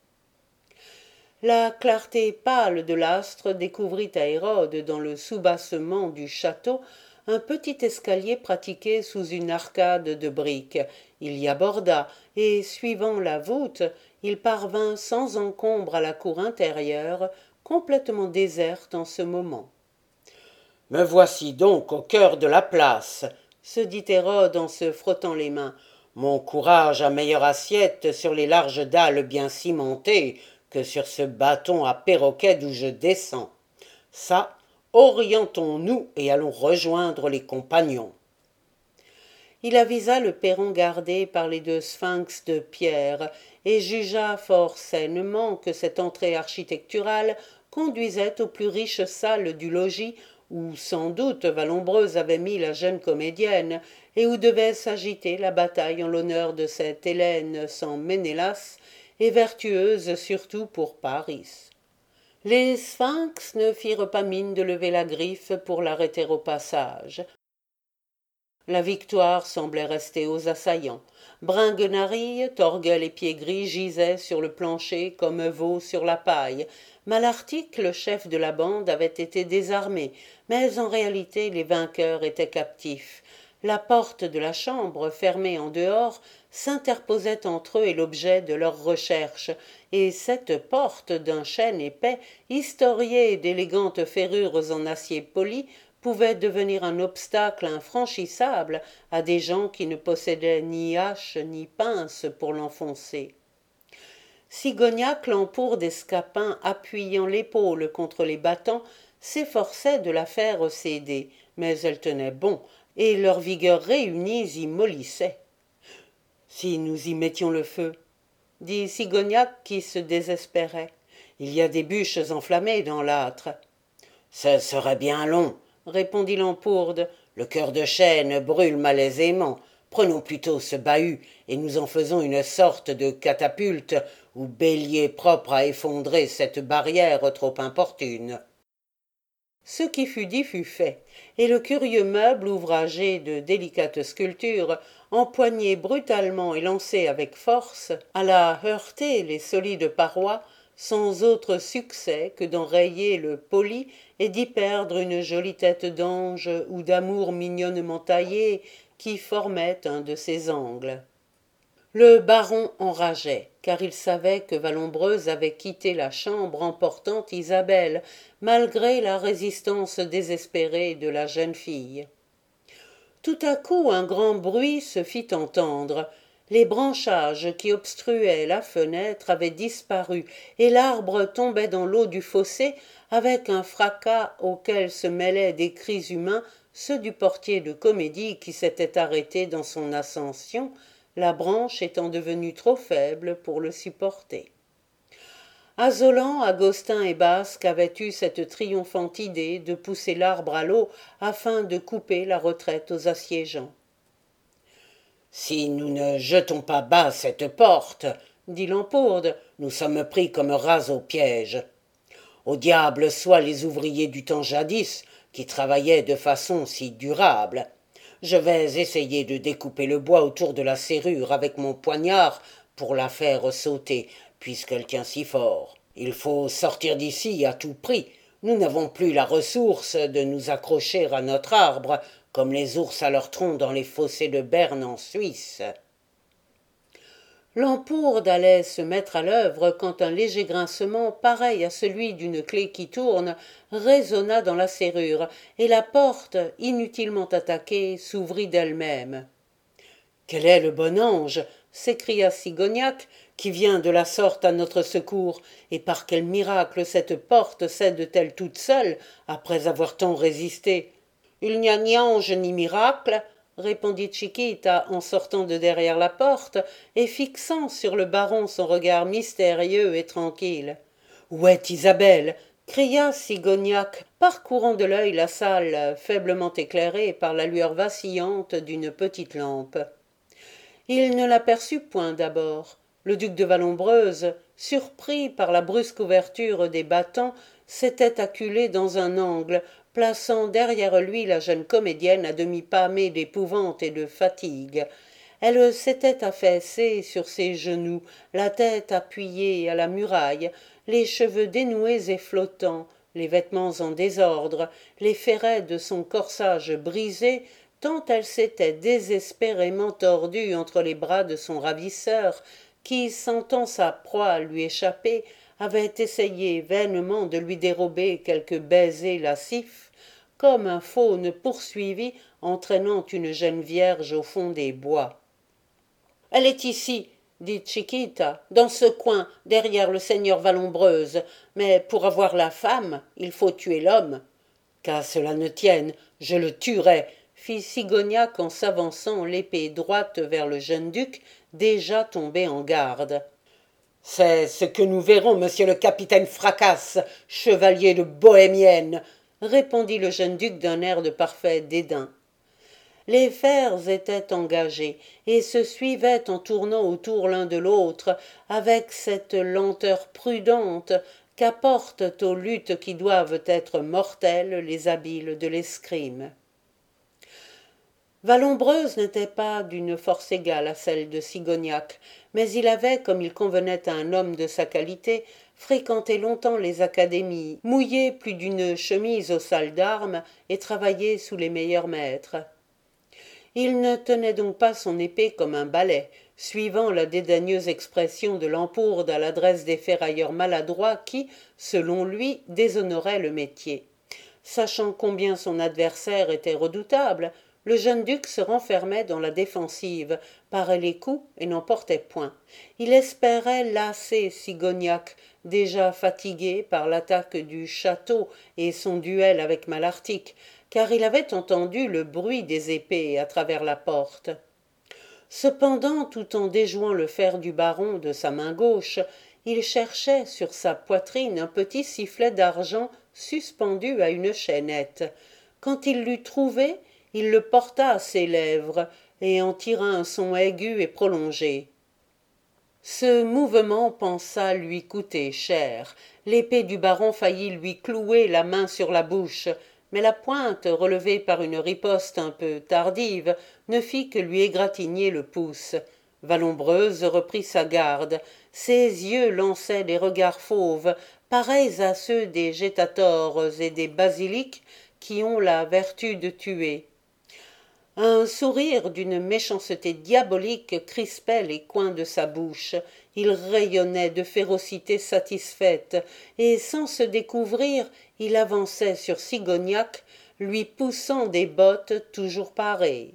A: La clarté pâle de l'astre découvrit à Hérode, dans le soubassement du château, un petit escalier pratiqué sous une arcade de briques. Il y aborda, et, suivant la voûte, il parvint sans encombre à la cour intérieure, complètement déserte en ce moment. « Me voici donc au cœur de la place, » se dit Hérode en se frottant les mains. « Mon courage a meilleure assiette sur les larges dalles bien cimentées que sur ce bâton à perroquet d'où je descends. Ça, orientons-nous et allons rejoindre les compagnons. » Il avisa le perron gardé par les 2 sphinx de pierre et jugea fort sainement que cette entrée architecturale conduisait aux plus riches salles du logis où sans doute Vallombreuse avait mis la jeune comédienne et où devait s'agiter la bataille en l'honneur de cette Hélène sans Ménélas et vertueuse surtout pour Paris. Les sphinx ne firent pas mine de lever la griffe pour l'arrêter au passage. La victoire semblait rester aux assaillants. Bringuenarille, Torguel et Piégris gisaient sur le plancher comme veaux sur la paille. Malartic, le chef de la bande, avait été désarmé, mais en réalité les vainqueurs étaient captifs. La porte de la chambre, fermée en dehors, s'interposait entre eux et l'objet de leurs recherches, et cette porte d'un chêne épais, historiée d'élégantes ferrures en acier poli, pouvait devenir un obstacle infranchissable à des gens qui ne possédaient ni hache ni pince pour l'enfoncer. Sigognac, l'empourde des scapins appuyant l'épaule contre les battants, s'efforçait de la faire céder, mais elle tenait bon, et leurs vigueurs réunies y mollissaient. « Si nous y mettions le feu, dit Sigognac qui se désespérait. Il y a des bûches enflammées dans l'âtre. Ce serait bien long, répondit l'empourde. Le cœur de chêne brûle malaisément. Prenons plutôt ce bahut, et nous en faisons une sorte de catapulte ou bélier propre à effondrer cette barrière trop importune. Ce qui fut dit fut fait, et le curieux meuble ouvragé de délicates sculptures, empoigné brutalement et lancé avec force, alla heurter les solides parois, sans autre succès que d'en rayer le poli et d'y perdre une jolie tête d'ange ou d'amour mignonnement taillée qui formait un de ses angles. Le baron enrageait, car il savait que Vallombreuse avait quitté la chambre emportant Isabelle, malgré la résistance désespérée de la jeune fille. Tout à coup un grand bruit se fit entendre. Les branchages qui obstruaient la fenêtre avaient disparu, et l'arbre tombait dans l'eau du fossé avec un fracas auquel se mêlaient des cris humains, ceux du portier de comédie qui s'était arrêté dans son ascension, la branche étant devenue trop faible pour le supporter. Azolan, Agostin et Basque avaient eu cette triomphante idée de pousser l'arbre à l'eau afin de couper la retraite aux assiégeants. « Si nous ne jetons pas bas cette porte, dit l'empourde, nous sommes pris comme rats au piège. Au diable soient les ouvriers du temps jadis qui travaillaient de façon si durable. Je vais essayer de découper le bois autour de la serrure avec mon poignard pour la faire sauter, puisqu'elle tient si fort. Il faut sortir d'ici à tout prix. Nous n'avons plus la ressource de nous accrocher à notre arbre, comme les ours à leur tronc dans les fossés de Berne en Suisse. » L'empourde allait se mettre à l'œuvre quand un léger grincement, pareil à celui d'une clé qui tourne, résonna dans la serrure, et la porte, inutilement attaquée, s'ouvrit d'elle-même. « Quel est le bon ange ?» s'écria Sigognac, qui vient de la sorte à notre secours, et par quel miracle cette porte cède-t-elle toute seule, après avoir tant résisté ? Il n'y a ni ange ni miracle, répondit Chiquita en sortant de derrière la porte et fixant sur le baron son regard mystérieux et tranquille. « Où est Isabelle ?» cria Sigognac, parcourant de l'œil la salle faiblement éclairée par la lueur vacillante d'une petite lampe. Il ne l'aperçut point d'abord. Le duc de Vallombreuse, surpris par la brusque ouverture des battants, s'était acculé dans un angle, plaçant derrière lui la jeune comédienne à demi pâmée d'épouvante et de fatigue. Elle s'était affaissée sur ses genoux, la tête appuyée à la muraille, les cheveux dénoués et flottants, les vêtements en désordre, les ferrets de son corsage brisés, tant elle s'était désespérément tordue entre les bras de son ravisseur, qui, sentant sa proie lui échapper, avait essayé vainement de lui dérober quelques baisers lascifs, comme un faune poursuivi entraînant une jeune vierge au fond des bois. « Elle est ici, dit Chiquita, dans ce coin, derrière le seigneur Vallombreuse, mais pour avoir la femme, il faut tuer l'homme. »« Qu'à cela ne tienne, je le tuerai, » fit Sigognac en s'avançant l'épée droite vers le jeune duc, déjà tombé en garde. « C'est ce que nous verrons, monsieur le capitaine Fracasse, chevalier de Bohémienne, » répondit le jeune duc d'un air de parfait dédain. Les fers étaient engagés et se suivaient en tournant autour l'un de l'autre avec cette lenteur prudente qu'apportent aux luttes qui doivent être mortelles les habiles de l'escrime. Vallombreuse n'était pas d'une force égale à celle de Sigognac, mais il avait, comme il convenait à un homme de sa qualité, fréquenté longtemps les académies, mouillé plus d'une chemise aux salles d'armes et travaillé sous les meilleurs maîtres. Il ne tenait donc pas son épée comme un balai, suivant la dédaigneuse expression de Lampourde à l'adresse des ferrailleurs maladroits qui, selon lui, déshonoraient le métier. Sachant combien son adversaire était redoutable, le jeune duc se renfermait dans la défensive, parait les coups et n'en portait point. Il espérait lasser Sigognac, déjà fatigué par l'attaque du château et son duel avec Malartic, car il avait entendu le bruit des épées à travers la porte. Cependant, tout en déjouant le fer du baron de sa main gauche, il cherchait sur sa poitrine un petit sifflet d'argent suspendu à une chaînette. Quand il l'eut trouvé, il le porta à ses lèvres et en tira un son aigu et prolongé. Ce mouvement pensa lui coûter cher. L'épée du baron faillit lui clouer la main sur la bouche, mais la pointe, relevée par une riposte un peu tardive, ne fit que lui égratigner le pouce. Vallombreuse reprit sa garde. Ses yeux lançaient des regards fauves, pareils à ceux des guettators et des basiliques qui ont la vertu de tuer. Un sourire d'une méchanceté diabolique crispait les coins de sa bouche. Il rayonnait de férocité satisfaite, et sans se découvrir, il avançait sur Sigognac, lui poussant des bottes toujours parées.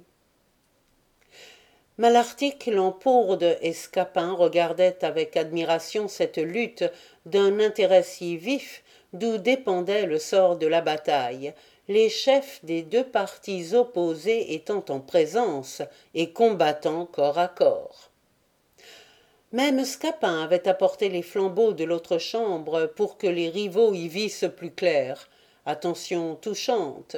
A: Malartic, Lampourde et Scapin regardaient avec admiration cette lutte d'un intérêt si vif d'où dépendait le sort de la bataille, les chefs des deux partis opposés étant en présence et combattant corps à corps. Même Scapin avait apporté les flambeaux de l'autre chambre pour que les rivaux y vissent plus clair. Attention touchante.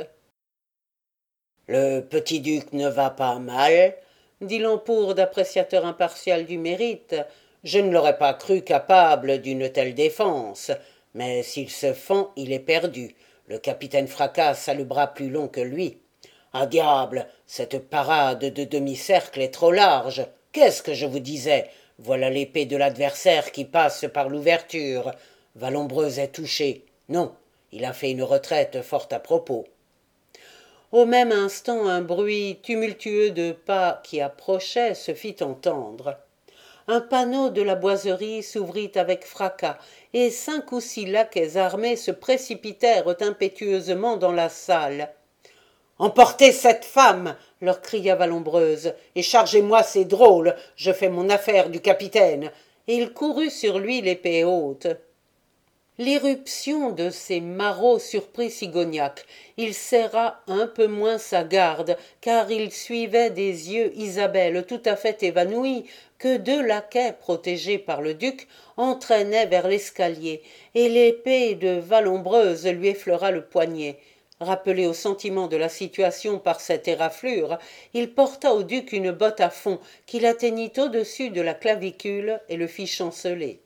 A: « Le petit duc ne va pas mal ?» dit Lampourde, appréciateur impartial du mérite. « Je ne l'aurais pas cru capable d'une telle défense, mais s'il se fend, il est perdu. Le capitaine Fracasse a le bras plus long que lui. Ah diable, cette parade de demi-cercle est trop large. Qu'est-ce que je vous disais? Voilà l'épée de l'adversaire qui passe par l'ouverture. Vallombreuse est touché. Non, il a fait une retraite fort à propos. » Au même instant, un bruit tumultueux de pas qui approchaient se fit entendre. Un panneau de la boiserie s'ouvrit avec fracas, et 5 ou 6 laquais armés se précipitèrent impétueusement dans la salle. « Emportez cette femme !» leur cria Vallombreuse, « et chargez-moi ces drôles, je fais mon affaire du capitaine !» Et il courut sur lui l'épée haute. L'irruption de ces marauds surprit Sigognac. Il serra un peu moins sa garde, car il suivait des yeux Isabelle tout à fait évanouie, que 2 laquais protégés par le duc entraînaient vers l'escalier, et l'épée de Vallombreuse lui effleura le poignet. Rappelé au sentiment de la situation par cette éraflure, il porta au duc une botte à fond qu'il atteignit au-dessus de la clavicule et le fit chanceler.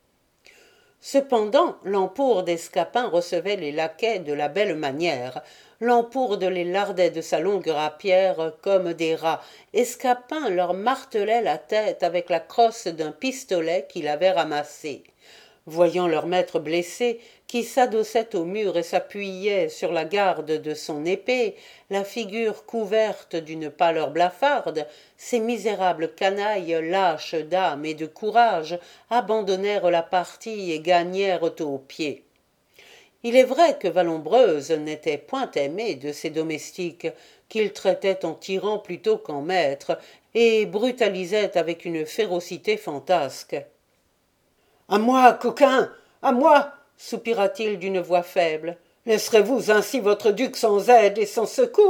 A: Cependant, Lampourde et Scapin recevaient les laquais de la belle manière. Lampourde les lardait de sa longue rapière comme des rats, et Scapin leur martelait la tête avec la crosse d'un pistolet qu'il avait ramassé. Voyant leur maître blessé, qui s'adossait au mur et s'appuyait sur la garde de son épée, la figure couverte d'une pâleur blafarde, ces misérables canailles lâches d'âme et de courage abandonnèrent la partie et gagnèrent aux pieds. Il est vrai que Vallombreuse n'était point aimé de ses domestiques, qu'il traitait en tyran plutôt qu'en maître, et brutalisait avec une férocité fantasque. « À moi, coquin, à moi !» soupira-t-il d'une voix faible. « Laisserez-vous ainsi votre duc sans aide et sans secours ?»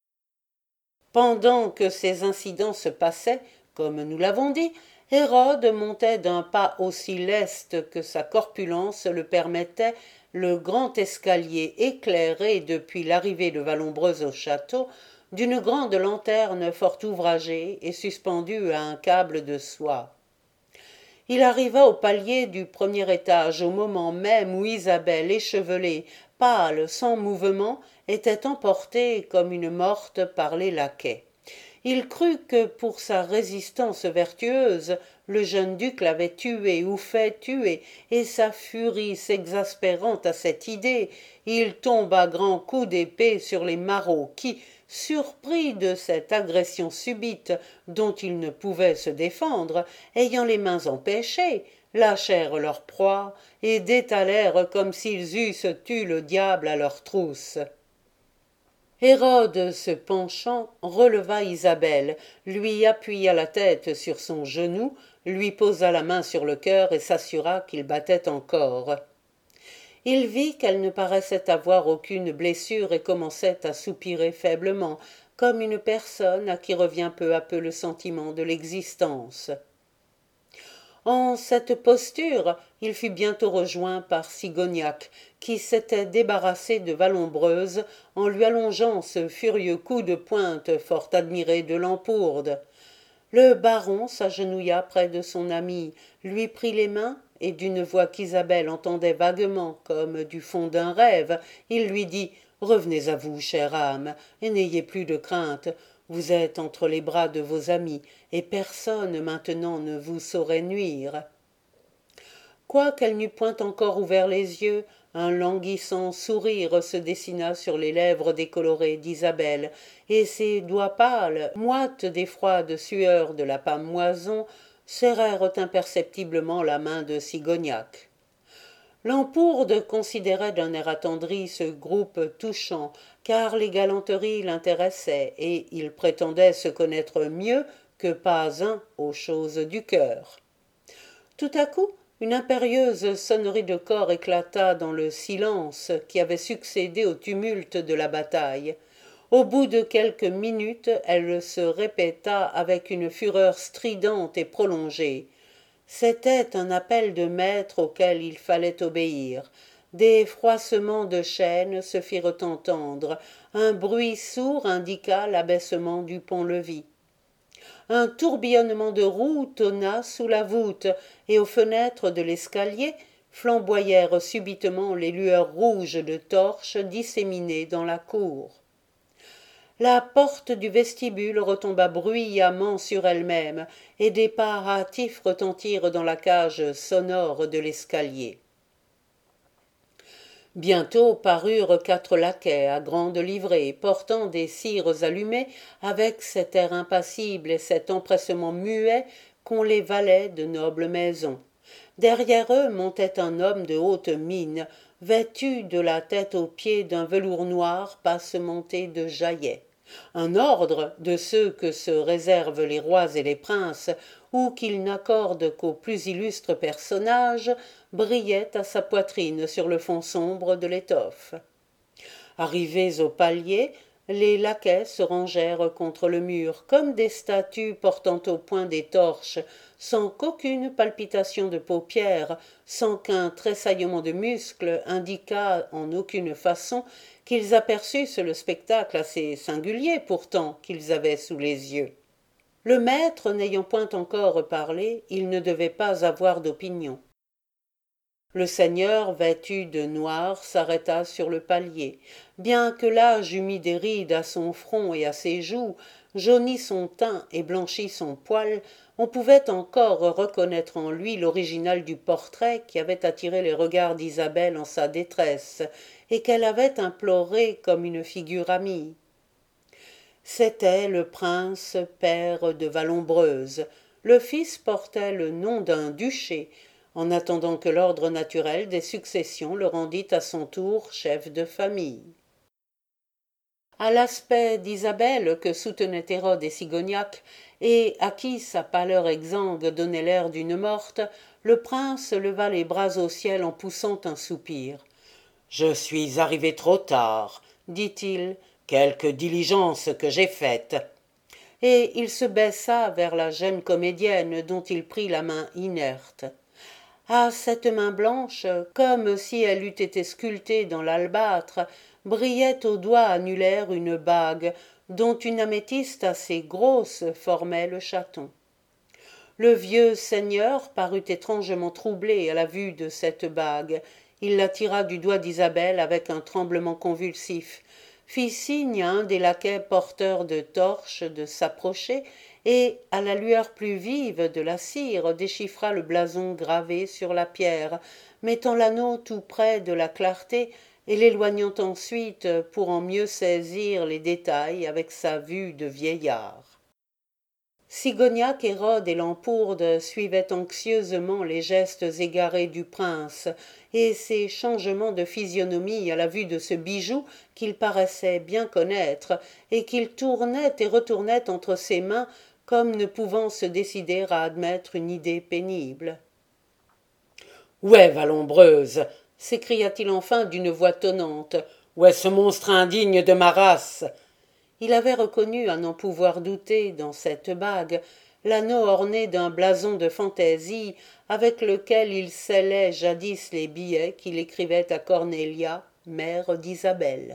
A: Pendant que ces incidents se passaient, comme nous l'avons dit, Hérode montait d'un pas aussi leste que sa corpulence le permettait le grand escalier éclairé depuis l'arrivée de Vallombreuse au château d'une grande lanterne fort ouvragée et suspendue à un câble de soie. Il arriva au palier du premier étage au moment même où Isabelle, échevelée, pâle, sans mouvement, était emportée comme une morte par les laquais. Il crut que pour sa résistance vertueuse, le jeune duc l'avait tué ou fait tuer, et sa furie s'exaspérant à cette idée, il tombe à grands coups d'épée sur les marauds qui, surpris de cette agression subite dont ils ne pouvaient se défendre, ayant les mains empêchées, lâchèrent leur proie et détalèrent comme s'ils eussent eu le diable à leurs trousses. Hérode, se penchant, releva Isabelle, lui appuya la tête sur son genou, lui posa la main sur le cœur et s'assura qu'il battait encore. Il vit qu'elle ne paraissait avoir aucune blessure et commençait à soupirer faiblement, comme une personne à qui revient peu à peu le sentiment de l'existence. En cette posture, il fut bientôt rejoint par Sigognac, qui s'était débarrassé de Vallombreuse en lui allongeant ce furieux coup de pointe fort admiré de Lampourde. Le baron s'agenouilla près de son ami, lui prit les mains, et d'une voix qu'Isabelle entendait vaguement comme du fond d'un rêve, il lui dit « Revenez à vous, chère âme, et n'ayez plus de crainte. Vous êtes entre les bras de vos amis, et personne maintenant ne vous saurait nuire. » Quoiqu'elle n'eût point encore ouvert les yeux, un languissant sourire se dessina sur les lèvres décolorées d'Isabelle, et ses doigts pâles, moites des froides sueurs de la pâmoison, serrèrent imperceptiblement la main de Sigognac. Lampourde considérait d'un air attendri ce groupe touchant, car les galanteries l'intéressaient, et il prétendait se connaître mieux que pas un aux choses du cœur. Tout à coup, une impérieuse sonnerie de cor éclata dans le silence qui avait succédé au tumulte de la bataille. Au bout de quelques minutes, elle se répéta avec une fureur stridente et prolongée. C'était un appel de maître auquel il fallait obéir. Des froissements de chaînes se firent entendre. Un bruit sourd indiqua l'abaissement du pont-levis. Un tourbillonnement de roues tonna sous la voûte, et aux fenêtres de l'escalier flamboyèrent subitement les lueurs rouges de torches disséminées dans la cour. La porte du vestibule retomba bruyamment sur elle-même, et des pas hâtifs retentirent dans la cage sonore de l'escalier. Bientôt parurent 4 laquais à grande livrée, portant des cires allumées, avec cet air impassible et cet empressement muet qu'ont les valets de noble maison. Derrière eux montait un homme de haute mine, vêtu de la tête aux pieds d'un velours noir passementé de jaillet. Un ordre de ceux que se réservent les rois et les princes, ou qu'ils n'accordent qu'aux plus illustres personnages, brillait à sa poitrine sur le fond sombre de l'étoffe. Arrivés au palier, les laquais se rangèrent contre le mur, comme des statues portant au poing des torches, sans qu'aucune palpitation de paupières, sans qu'un tressaillement de muscles indiquât en aucune façon qu'ils aperçussent le spectacle assez singulier pourtant qu'ils avaient sous les yeux. Le maître n'ayant point encore parlé, il ne devait pas avoir d'opinion. Le seigneur, vêtu de noir, s'arrêta sur le palier. Bien que l'âge eût mis des rides à son front et à ses joues, jaunit son teint et blanchi son poil, on pouvait encore reconnaître en lui l'original du portrait qui avait attiré les regards d'Isabelle en sa détresse, et qu'elle avait imploré comme une figure amie. C'était le prince père de Vallombreuse. Le fils portait le nom d'un duché, en attendant que l'ordre naturel des successions le rendît à son tour chef de famille. À l'aspect d'Isabelle que soutenaient Hérode et Sigognac, et à qui sa pâleur exsangue donnait l'air d'une morte, le prince leva les bras au ciel en poussant un soupir. « Je suis arrivé trop tard, dit-il, quelque diligence que j'ai faite. » Et il se baissa vers la jeune comédienne dont il prit la main inerte. À cette main blanche, comme si elle eût été sculptée dans l'albâtre, brillait au doigt annulaire une bague, dont une améthyste assez grosse formait le chaton. Le vieux seigneur parut étrangement troublé à la vue de cette bague. Il la tira du doigt d'Isabelle avec un tremblement convulsif. fit signe à un des laquais porteurs de torches de s'approcher, et, à la lueur plus vive de la cire, déchiffra le blason gravé sur la pierre, mettant l'anneau tout près de la clarté, et l'éloignant ensuite pour en mieux saisir les détails avec sa vue de vieillard. Sigognac, Hérode et Lampourde suivaient anxieusement les gestes égarés du prince et ses changements de physionomie à la vue de ce bijou qu'il paraissait bien connaître et qu'il tournait et retournait entre ses mains comme ne pouvant se décider à admettre une idée pénible. « Où est Vallombreuse » s'écria-t-il enfin d'une voix tonnante. « Où est ce monstre indigne de ma race ?» Il avait reconnu, à n'en pouvoir douter, dans cette bague, l'anneau orné d'un blason de fantaisie avec lequel il scellait jadis les billets qu'il écrivait à Cornélia, mère d'Isabelle.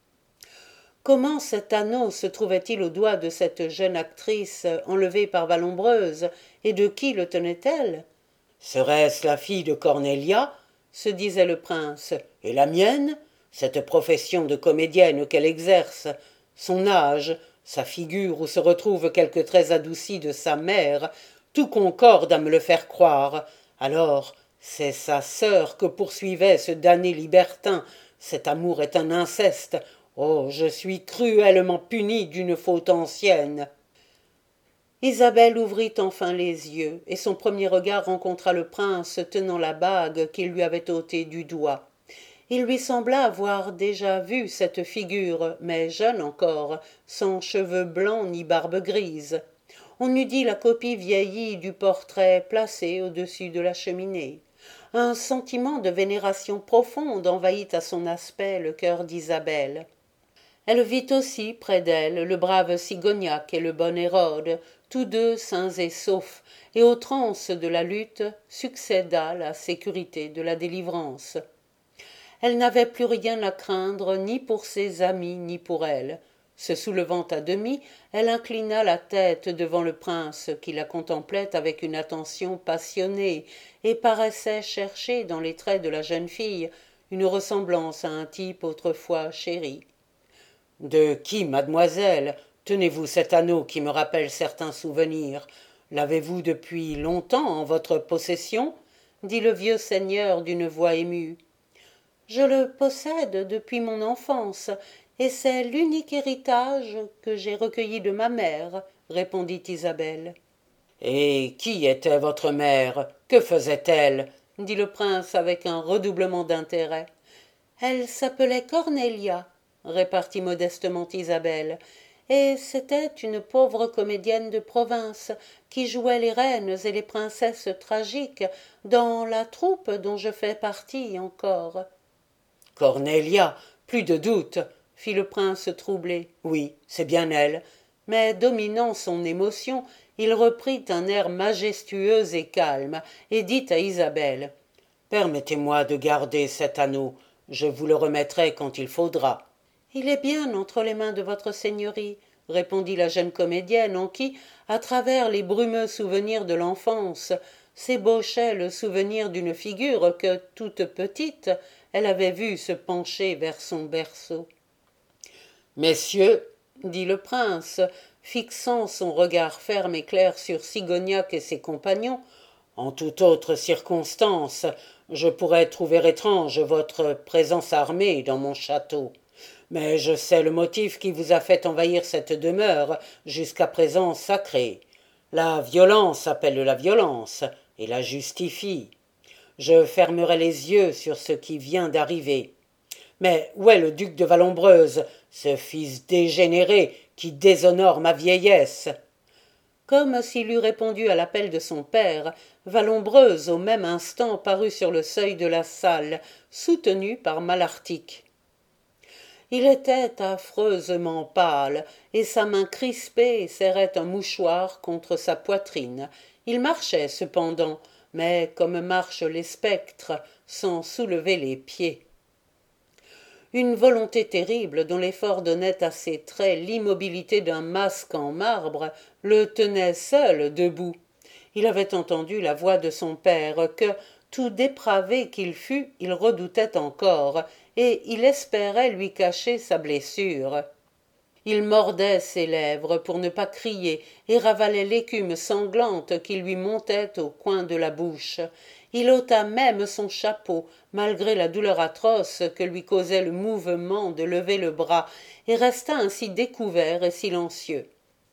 A: Comment cet anneau se trouvait-il au doigt de cette jeune actrice enlevée par Vallombreuse, et de qui le tenait-elle? Serait-ce la fille de Cornélia, se disait le prince, et la mienne, cette profession de comédienne qu'elle exerce, son âge, sa figure où se retrouvent quelques traits adoucis de sa mère, tout concorde à me le faire croire. Alors, c'est sa sœur que poursuivait ce damné libertin. Cet amour est un inceste. Oh, je suis cruellement puni d'une faute ancienne. Isabelle ouvrit enfin les yeux, et son premier regard rencontra le prince tenant la bague qu'il lui avait ôtée du doigt. Il lui sembla avoir déjà vu cette figure, mais jeune encore, sans cheveux blancs ni barbe grise. On eût dit la copie vieillie du portrait placé au-dessus de la cheminée. Un sentiment de vénération profonde envahit à son aspect le cœur d'Isabelle. Elle vit aussi, près d'elle, le brave Sigognac et le bon Hérode, tous deux sains et saufs, et aux transes de la lutte succéda la sécurité de la délivrance. Elle n'avait plus rien à craindre ni pour ses amis ni pour elle. Se soulevant à demi, elle inclina la tête devant le prince qui la contemplait avec une attention passionnée et paraissait chercher dans les traits de la jeune fille une ressemblance à un type autrefois chéri. « De qui, mademoiselle, tenez-vous cet anneau qui me rappelle certains souvenirs? L'avez-vous depuis longtemps en votre possession ?» dit le vieux seigneur d'une voix émue. « Je le possède depuis mon enfance, et c'est l'unique héritage que j'ai recueilli de ma mère, » répondit Isabelle. « Et qui était votre mère? Que faisait-elle » dit le prince avec un redoublement d'intérêt. « Elle s'appelait Cornélia, » répartit modestement Isabelle, et c'était une pauvre comédienne de province qui jouait les reines et les princesses tragiques dans la troupe dont je fais partie encore. « Cornélia, plus de doute, » fit le prince troublé. « Oui, c'est bien elle. » Mais dominant son émotion, il reprit un air majestueux et calme, et dit à Isabelle, « Permettez-moi de garder cet anneau, je vous le remettrai quand il faudra. » « Il est bien entre les mains de votre seigneurie, » répondit la jeune comédienne, en qui, à travers les brumeux souvenirs de l'enfance, s'ébauchait le souvenir d'une figure que, toute petite, elle avait vue se pencher vers son berceau. « Messieurs, » dit le prince, fixant son regard ferme et clair sur Sigognac et ses compagnons, « en toute autre circonstance, je pourrais trouver étrange votre présence armée dans mon château. Mais je sais le motif qui vous a fait envahir cette demeure, jusqu'à présent sacrée. La violence appelle la violence, et la justifie. Je fermerai les yeux sur ce qui vient d'arriver. Mais où est le duc de Vallombreuse, ce fils dégénéré qui déshonore ma vieillesse ?» Comme s'il eût répondu à l'appel de son père, Vallombreuse au même instant parut sur le seuil de la salle, soutenu par Malartic. Il était affreusement pâle, et sa main crispée serrait un mouchoir contre sa poitrine. Il marchait cependant, mais comme marchent les spectres, sans soulever les pieds. Une volonté terrible, dont l'effort donnait à ses traits l'immobilité d'un masque en marbre, le tenait seul debout. Il avait entendu la voix de son père, que, tout dépravé qu'il fût, il redoutait encore, et il espérait lui cacher sa blessure. Il mordait ses lèvres pour ne pas crier et ravalait l'écume sanglante qui lui montait au coin de la bouche. Il ôta même son chapeau, malgré la douleur atroce que lui causait le mouvement de lever le bras, et resta ainsi découvert et silencieux.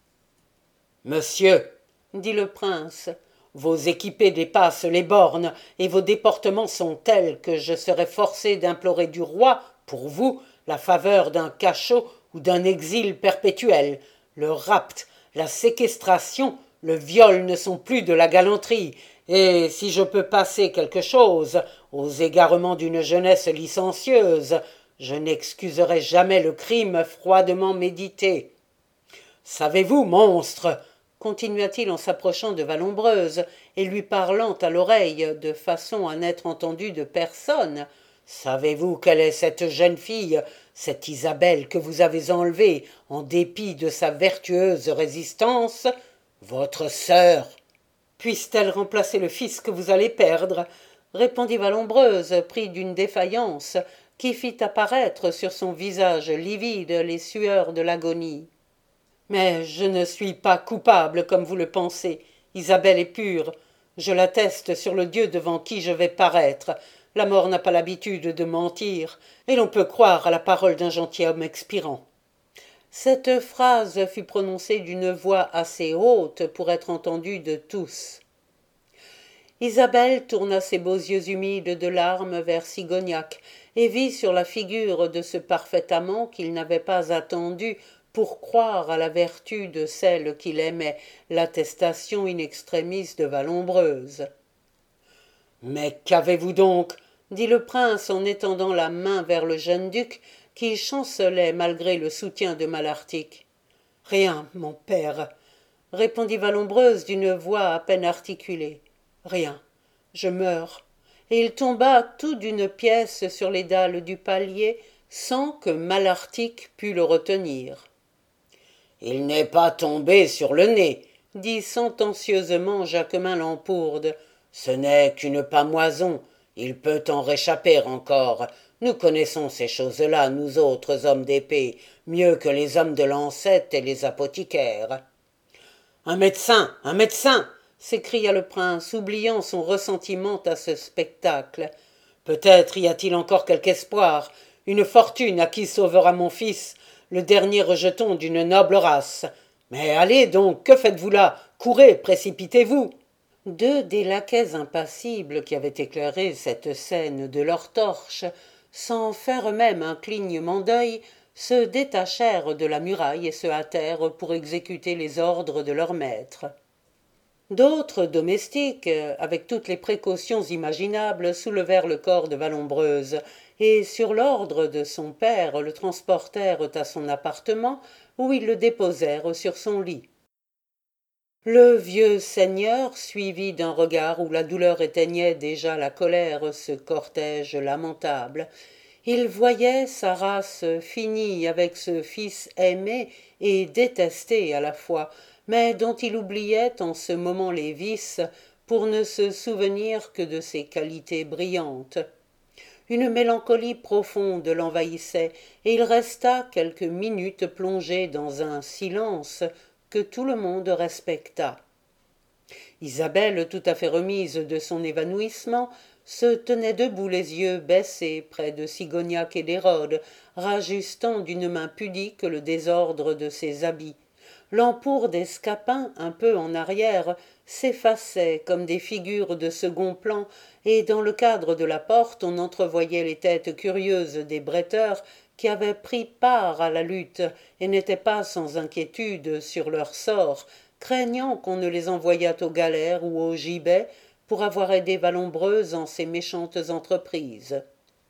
A: « Monsieur, dit le prince, vos équipées dépassent les bornes, et vos déportements sont tels que je serais forcé d'implorer du roi, pour vous, la faveur d'un cachot ou d'un exil perpétuel. Le rapt, la séquestration, le viol ne sont plus de la galanterie, et si je peux passer quelque chose aux égarements d'une jeunesse licencieuse, je n'excuserai jamais le crime froidement médité. Savez-vous, monstre, continua-t-il en s'approchant de Vallombreuse et lui parlant à l'oreille de façon à n'être entendu de personne, savez-vous quelle est cette jeune fille, cette Isabelle que vous avez enlevée en dépit de sa vertueuse résistance? Votre sœur. Puisse-t-elle remplacer le fils que vous allez perdre? Répondit Vallombreuse, pris d'une défaillance qui fit apparaître sur son visage livide les sueurs de l'agonie. Mais je ne suis pas coupable comme vous le pensez. Isabelle est pure. Je l'atteste sur le Dieu devant qui je vais paraître. La mort n'a pas l'habitude de mentir, et l'on peut croire à la parole d'un gentilhomme expirant. Cette phrase fut prononcée d'une voix assez haute pour être entendue de tous. Isabelle tourna ses beaux yeux humides de larmes vers Sigognac et vit sur la figure de ce parfait amant qu'il n'avait pas attendu pour croire à la vertu de celle qu'il aimait, l'attestation in extremis de Vallombreuse. « Mais qu'avez-vous donc » dit le prince en étendant la main vers le jeune duc, qui chancelait malgré le soutien de Malartic. « Rien, mon père, » répondit Vallombreuse d'une voix à peine articulée. « Rien, je meurs. » Et il tomba tout d'une pièce sur les dalles du palier, sans que Malartic pût le retenir. « Il n'est pas tombé sur le nez, » dit sentencieusement Jaquemin Lampourde. « Ce n'est qu'une pâmoison. Il peut en réchapper encore. Nous connaissons ces choses-là, nous autres hommes d'épée, mieux que les hommes de lancette et les apothicaires. »« Un médecin, un médecin !» s'écria le prince, oubliant son ressentiment à ce spectacle. « Peut-être y a-t-il encore quelque espoir, une fortune à qui sauvera mon fils, le dernier rejeton d'une noble race. Mais allez donc, que faites-vous là? Courez, précipitez-vous !» Deux des laquais impassibles qui avaient éclairé cette scène de leurs torches, sans faire eux-mêmes un clignement d'œil, se détachèrent de la muraille et se hâtèrent pour exécuter les ordres de leur maître. D'autres domestiques, avec toutes les précautions imaginables, soulevèrent le corps de Vallombreuse, et sur l'ordre de son père le transportèrent à son appartement, où ils le déposèrent sur son lit. Le vieux seigneur suivit d'un regard où la douleur éteignait déjà la colère ce cortège lamentable. Il voyait sa race finie avec ce fils aimé et détesté à la fois, mais dont il oubliait en ce moment les vices pour ne se souvenir que de ses qualités brillantes. Une mélancolie profonde l'envahissait, et il resta quelques minutes plongé dans un silence que tout le monde respecta. Isabelle, tout à fait remise de son évanouissement, se tenait debout les yeux baissés près de Sigognac et d'Hérode, rajustant d'une main pudique le désordre de ses habits. Lampourde et Scapin, un peu en arrière, s'effaçaient comme des figures de second plan, et dans le cadre de la porte on entrevoyait les têtes curieuses des bretteurs qui avaient pris part à la lutte et n'étaient pas sans inquiétude sur leur sort, craignant qu'on ne les envoyât aux galères ou au gibet pour avoir aidé Vallombreuse en ses méchantes entreprises.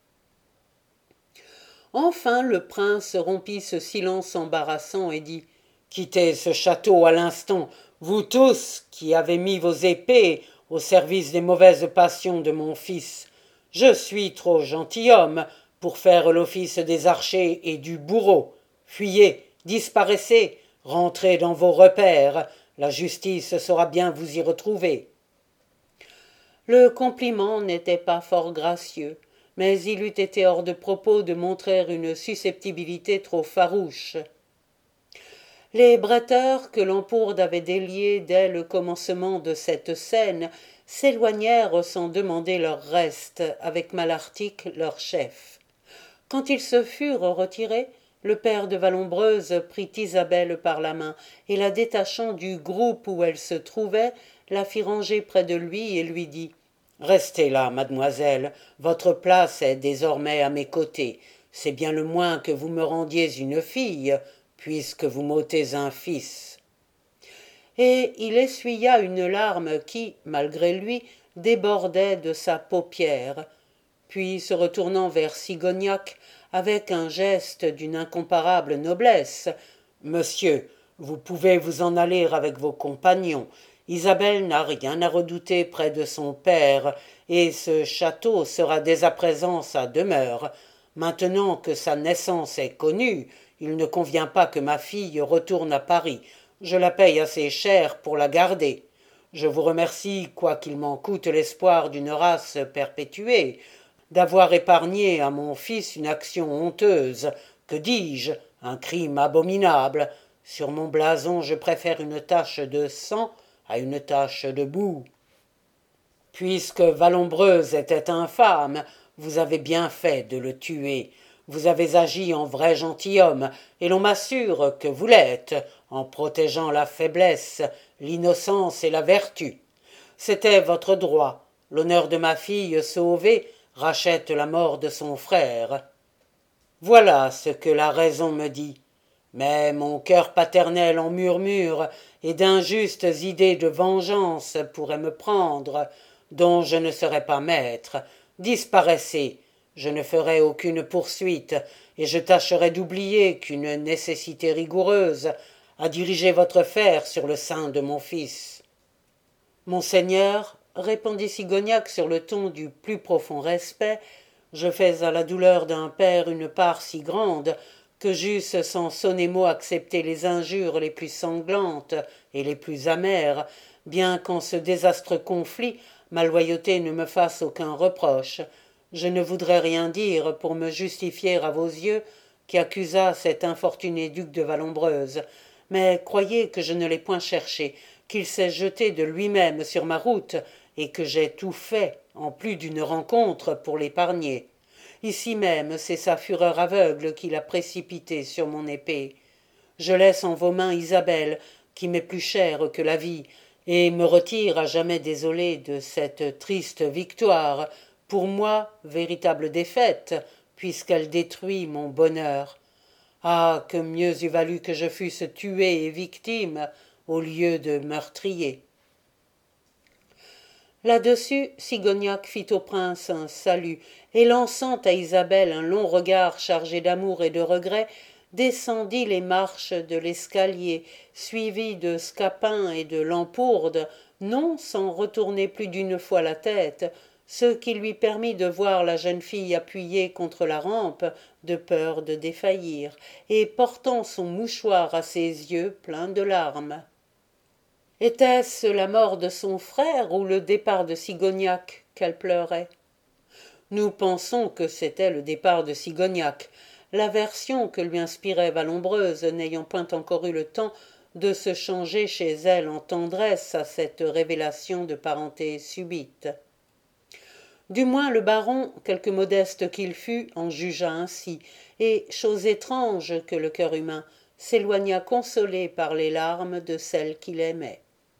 A: Enfin le prince rompit ce silence embarrassant et dit « Quittez ce château à l'instant, vous tous qui avez mis vos épées au service des mauvaises passions de mon fils. Je suis trop gentilhomme pour faire l'office des archers et du bourreau. Fuyez, disparaissez, rentrez dans vos repères, la justice saura bien vous y retrouver. » Le compliment n'était pas fort gracieux, mais il eût été hors de propos de montrer une susceptibilité trop farouche. Les bretteurs que l'Empourde avait déliés dès le commencement de cette scène s'éloignèrent sans demander leur reste avec Malartic leur chef. Quand ils se furent retirés, le père de Vallombreuse prit Isabelle par la main et la détachant du groupe où elle se trouvait, la fit ranger près de lui et lui dit « Restez là, mademoiselle, votre place est désormais à mes côtés. C'est bien le moins que vous me rendiez une fille, puisque vous m'ôtez un fils. » Et il essuya une larme qui, malgré lui, débordait de sa paupière. Puis, se retournant vers Sigognac, avec un geste d'une incomparable noblesse, « Monsieur, vous pouvez vous en aller avec vos compagnons. Isabelle n'a rien à redouter près de son père, et ce château sera dès à présent sa demeure. Maintenant que sa naissance est connue, il ne convient pas que ma fille retourne à Paris. Je la paye assez cher pour la garder. Je vous remercie, quoiqu'il m'en coûte l'espoir d'une race perpétuée, d'avoir épargné à mon fils une action honteuse, que dis-je, un crime abominable. Sur mon blason je préfère une tache de sang à une tache de boue. Puisque Vallombreuse était infâme, vous avez bien fait de le tuer. Vous avez agi en vrai gentilhomme, et l'on m'assure que vous l'êtes, en protégeant la faiblesse, l'innocence et la vertu. C'était votre droit. L'honneur de ma fille sauvée rachète la mort de son frère. Voilà ce que la raison me dit. Mais mon cœur paternel en murmure, et d'injustes idées de vengeance pourraient me prendre, dont je ne serais pas maître. Disparaissez, je ne ferai aucune poursuite, et je tâcherai d'oublier qu'une nécessité rigoureuse a dirigé votre fer sur le sein de mon fils. Monseigneur, répondit Sigognac sur le ton du plus profond respect, je fais à la douleur d'un père une part si grande que j'eusse sans sonner mot accepté les injures les plus sanglantes et les plus amères, bien qu'en ce désastreux conflit ma loyauté ne me fasse aucun reproche. Je ne voudrais rien dire pour me justifier à vos yeux qui accusa cet infortuné duc de Vallombreuse, mais croyez que je ne l'ai point cherché, qu'il s'est jeté de lui-même sur ma route, et que j'ai tout fait, en plus d'une rencontre, pour l'épargner. Ici même, c'est sa fureur aveugle qui l'a précipité sur mon épée. Je laisse en vos mains Isabelle, qui m'est plus chère que la vie, et me retire à jamais désolé de cette triste victoire, pour moi véritable défaite, puisqu'elle détruit mon bonheur. Ah, que mieux eût valu que je fusse tué et victime au lieu de meurtrier. Là-dessus, Sigognac fit au prince un salut, et lançant à Isabelle un long regard chargé d'amour et de regret, descendit les marches de l'escalier, suivi de Scapin et de l'Empourde, non sans retourner plus d'une fois la tête, ce qui lui permit de voir la jeune fille appuyée contre la rampe, de peur de défaillir, et portant son mouchoir à ses yeux pleins de larmes. Était-ce la mort de son frère ou le départ de Sigognac qu'elle pleurait? Nous pensons que c'était le départ de Sigognac, l'aversion que lui inspirait Vallombreuse n'ayant point encore eu le temps de se changer chez elle en tendresse à cette révélation de parenté subite. Du moins le baron, quelque modeste qu'il fût, en jugea ainsi, et, chose étrange que le cœur humain, s'éloigna consolé par les larmes de celle qu'il aimait.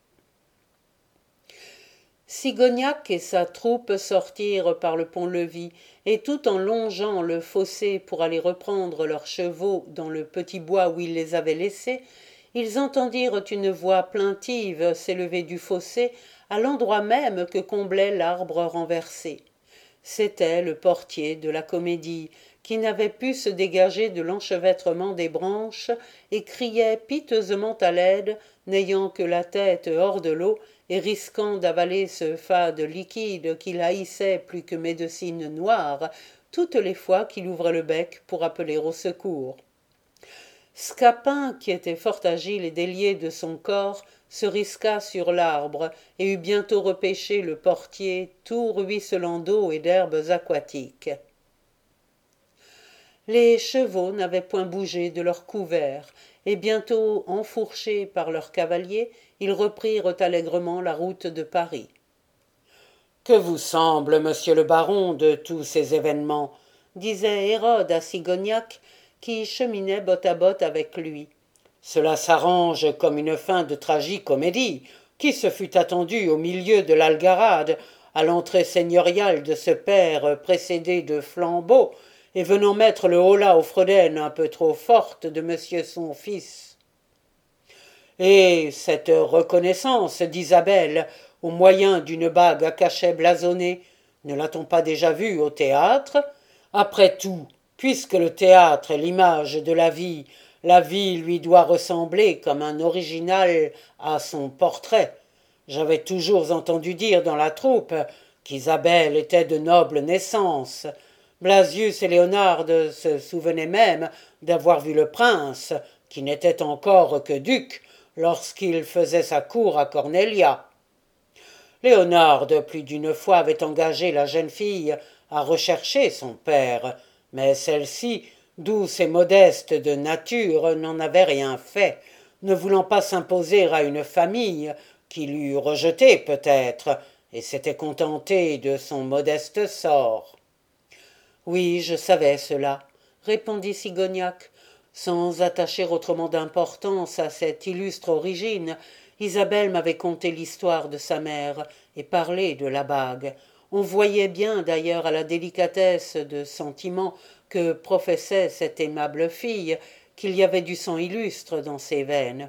A: Sigognac et sa troupe sortirent par le pont-levis, et tout en longeant le fossé pour aller reprendre leurs chevaux dans le petit bois où ils les avaient laissés, ils entendirent une voix plaintive s'élever du fossé à l'endroit même que comblait l'arbre renversé. C'était le portier de la Comédie, qui n'avait pu se dégager de l'enchevêtrement des branches et criait piteusement à l'aide, n'ayant que la tête hors de l'eau et risquant d'avaler ce fade liquide qu'il haïssait plus que médecine noire toutes les fois qu'il ouvrait le bec pour appeler au secours. Scapin, qui était fort agile et délié de son corps, se risqua sur l'arbre et eut bientôt repêché le portier tout ruisselant d'eau et d'herbes aquatiques. Les chevaux n'avaient point bougé de leur couvert, et bientôt enfourchés par leurs cavaliers, ils reprirent allègrement la route de Paris. « Que vous semble, monsieur le baron, de tous ces événements » disait Hérode à Sigognac, qui cheminait botte à botte avec lui. « Cela s'arrange comme une fin de tragi-comédie, qui se fût attendue au milieu de l'Algarade, à l'entrée seigneuriale de ce père précédé de flambeaux, et venant mettre le holà aux fredaines un peu trop forte de monsieur son fils. Et cette reconnaissance d'Isabelle, au moyen d'une bague à cachet blasonné, ne l'a-t-on pas déjà vue au théâtre? Après tout, puisque le théâtre est l'image de la vie lui doit ressembler comme un original à son portrait. J'avais toujours entendu dire dans la troupe qu'Isabelle était de noble naissance. Blasius et Léonard se souvenaient même d'avoir vu le prince, qui n'était encore que duc, lorsqu'il faisait sa cour à Cornelia. Léonard plus d'une fois avait engagé la jeune fille à rechercher son père, mais celle-ci, douce et modeste de nature, n'en avait rien fait, ne voulant pas s'imposer à une famille qui l'eût rejeté peut-être, et s'était contentée de son modeste sort. « Oui, je savais cela, » répondit Sigognac. Sans attacher autrement d'importance à cette illustre origine, Isabelle m'avait conté l'histoire de sa mère et parlé de la bague. On voyait bien d'ailleurs à la délicatesse de sentiment que professait cette aimable fille qu'il y avait du sang illustre dans ses veines.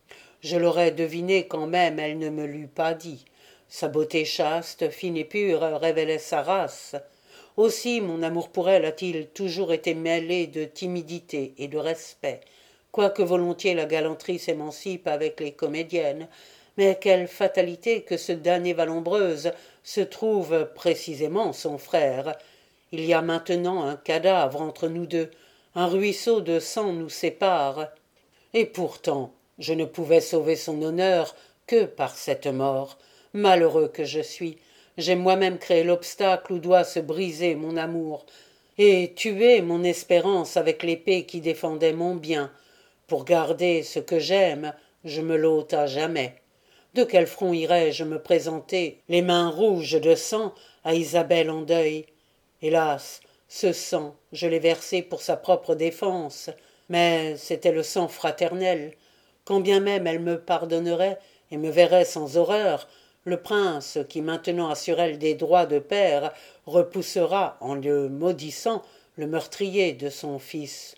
A: Je l'aurais deviné quand même elle ne me l'eût pas dit. Sa beauté chaste, fine et pure révélait sa race. Aussi mon amour pour elle a-t-il toujours été mêlé de timidité et de respect, quoique volontiers la galanterie s'émancipe avec les comédiennes. Mais quelle fatalité que ce damné Vallombreuse se trouve précisément son frère. Il y a maintenant un cadavre entre nous deux, un ruisseau de sang nous sépare. Et pourtant, je ne pouvais sauver son honneur que par cette mort. Malheureux que je suis, j'ai moi-même créé l'obstacle où doit se briser mon amour, et tué mon espérance avec l'épée qui défendait mon bien. Pour garder ce que j'aime, je me l'ôte à jamais. De quel front irais-je me présenter, les mains rouges de sang, à Isabelle en deuil? Hélas, ce sang, je l'ai versé pour sa propre défense, mais c'était le sang fraternel. Quand bien même elle me pardonnerait et me verrait sans horreur, le prince, qui maintenant a sur elle des droits de père, repoussera, en le maudissant, le meurtrier de son fils.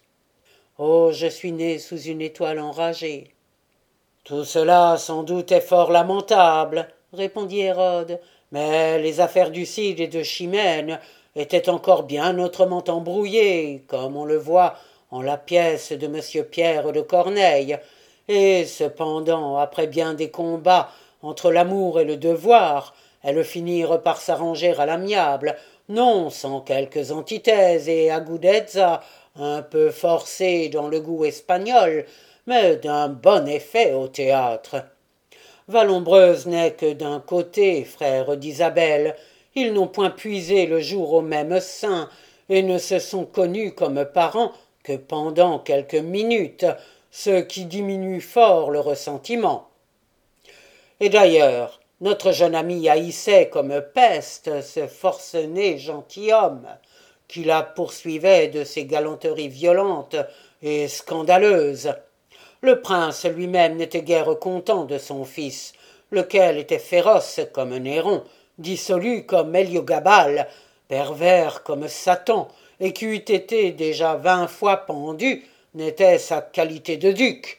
A: Oh, je suis né sous une étoile enragée. Tout cela, sans doute, est fort lamentable, répondit Hérode, mais les affaires du Cid et de Chimène étaient encore bien autrement embrouillées, comme on le voit en la pièce de monsieur Pierre de Corneille, et cependant, après bien des combats entre l'amour et le devoir, elles finirent par s'arranger à l'amiable, non sans quelques antithèses et agudezza un peu forcées dans le goût espagnol, mais d'un bon effet au théâtre. Vallombreuse n'est que d'un côté, frère d'Isabelle. Ils n'ont point puisé le jour au même sein, et ne se sont connus comme parents que pendant quelques minutes, ce qui diminue fort le ressentiment. Et d'ailleurs, notre jeune ami haïssait comme peste ce forcené gentilhomme, qui la poursuivait de ses galanteries violentes et scandaleuses. Le prince lui-même n'était guère content de son fils, lequel était féroce comme Néron, dissolu comme Héliogabale, pervers comme Satan, et qui eût été déjà 20 fois pendu, n'était sa qualité de duc.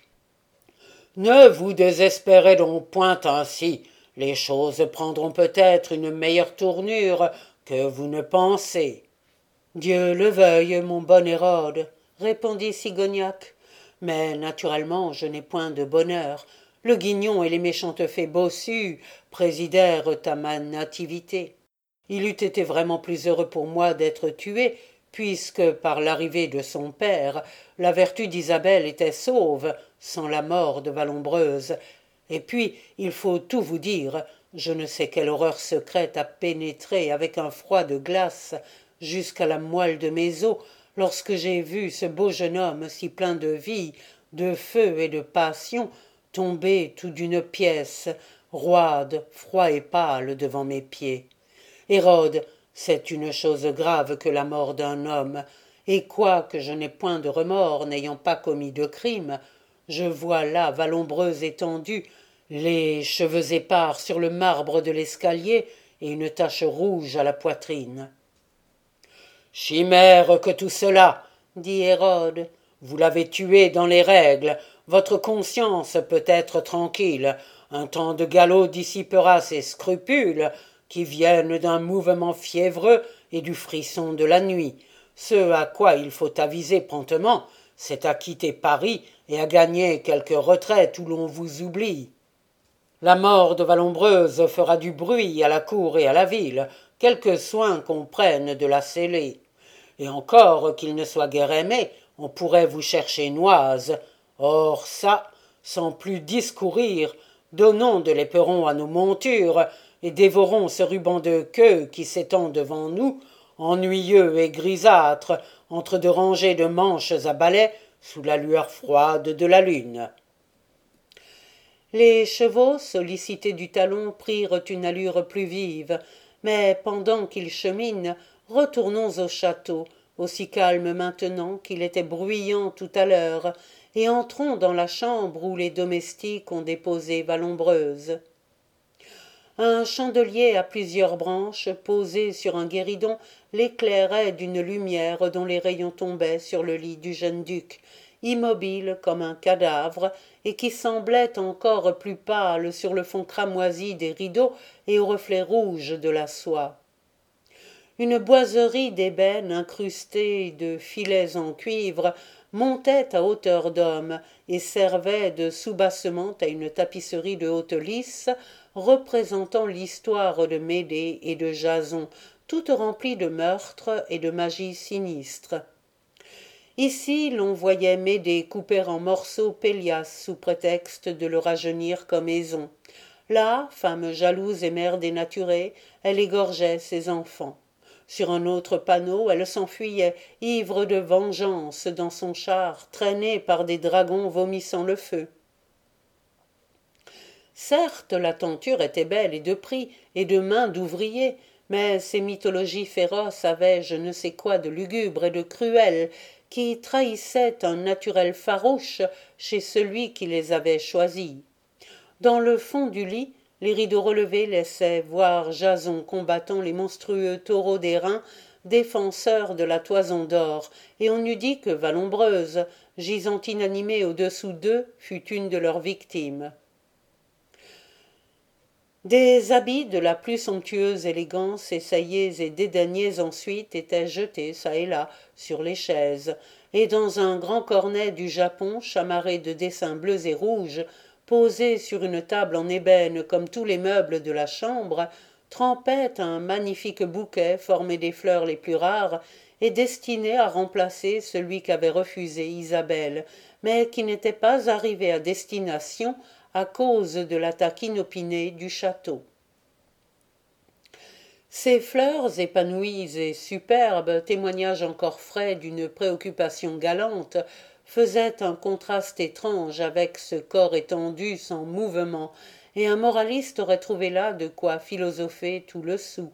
A: Ne vous désespérez donc point ainsi, les choses prendront peut-être une meilleure tournure que vous ne pensez. Dieu le veuille, mon bon Hérode, répondit Sigognac. Mais naturellement je n'ai point de bonheur. Le guignon et les méchantes fées bossues présidèrent à ma nativité. Il eût été vraiment plus heureux pour moi d'être tué, puisque par l'arrivée de son père, la vertu d'Isabelle était sauve, sans la mort de Vallombreuse, Et puis, il faut tout vous dire, je ne sais quelle horreur secrète a pénétré avec un froid de glace jusqu'à la moelle de mes os lorsque j'ai vu ce beau jeune homme si plein de vie, de feu et de passion tomber tout d'une pièce, roide, froid et pâle devant mes pieds. Hérode, c'est une chose grave que la mort d'un homme, et quoique je n'ai point de remords n'ayant pas commis de crime, je vois là Valombreuse étendue, les cheveux épars sur le marbre de l'escalier et une tache rouge à la poitrine. Chimère que tout cela, dit Hérode. Vous l'avez tué dans les règles. Votre conscience peut être tranquille. Un temps de galop dissipera ces scrupules qui viennent d'un mouvement fiévreux et du frisson de la nuit. Ce à quoi il faut aviser promptement, c'est à quitter Paris et à gagner quelque retraite où l'on vous oublie. La mort de Valombreuse fera du bruit à la cour et à la ville, quelque soin qu'on prenne de la sceller. Et encore qu'il ne soit guère aimé, on pourrait vous chercher Noise. Or ça, sans plus discourir, donnons de l'éperon à nos montures, et dévorons ce ruban de queue qui s'étend devant nous, ennuyeux et grisâtre, entre deux rangées de manches à balai, sous la lueur froide de la lune. Les chevaux, sollicités du talon, prirent une allure plus vive, mais pendant qu'ils cheminent, retournons au château, aussi calme maintenant qu'il était bruyant tout à l'heure, et entrons dans la chambre où les domestiques ont déposé Valombreuse. Un chandelier à plusieurs branches, posé sur un guéridon, l'éclairait d'une lumière dont les rayons tombaient sur le lit du jeune duc, immobile comme un cadavre, et qui semblait encore plus pâle sur le fond cramoisi des rideaux et aux reflets rouges de la soie. Une boiserie d'ébène incrustée de filets en cuivre montait à hauteur d'homme et servait de soubassement à une tapisserie de haute lisse représentant l'histoire de Médée et de Jason, toute remplie de meurtres et de magie sinistre. Ici l'on voyait Médée couper en morceaux Pélias sous prétexte de le rajeunir comme Éson. Là, femme jalouse et mère dénaturée, elle égorgeait ses enfants. Sur un autre panneau, elle s'enfuyait, ivre de vengeance, dans son char, traînée par des dragons vomissant le feu. Certes, la tenture était belle et de prix, et de main d'ouvrier, mais ces mythologies féroces avaient je ne sais quoi de lugubre et de cruel, qui trahissait un naturel farouche chez celui qui les avait choisies. Dans le fond du lit, les rideaux relevés laissaient voir Jason combattant les monstrueux taureaux d'airain, défenseurs de la toison d'or, et on eût dit que Valombreuse, gisant inanimée au-dessous d'eux, fut une de leurs victimes. Des habits de la plus somptueuse élégance, essayés et dédaignés ensuite, étaient jetés çà et là sur les chaises, et dans un grand cornet du Japon, chamarré de dessins bleus et rouges, posé sur une table en ébène comme tous les meubles de la chambre, trempait un magnifique bouquet formé des fleurs les plus rares et destiné à remplacer celui qu'avait refusé Isabelle, mais qui n'était pas arrivé à destination à cause de l'attaque inopinée du château. Ces fleurs épanouies et superbes, témoignage encore frais d'une préoccupation galante, faisaient un contraste étrange avec ce corps étendu sans mouvement, et un moraliste aurait trouvé là de quoi philosopher tout le soûl.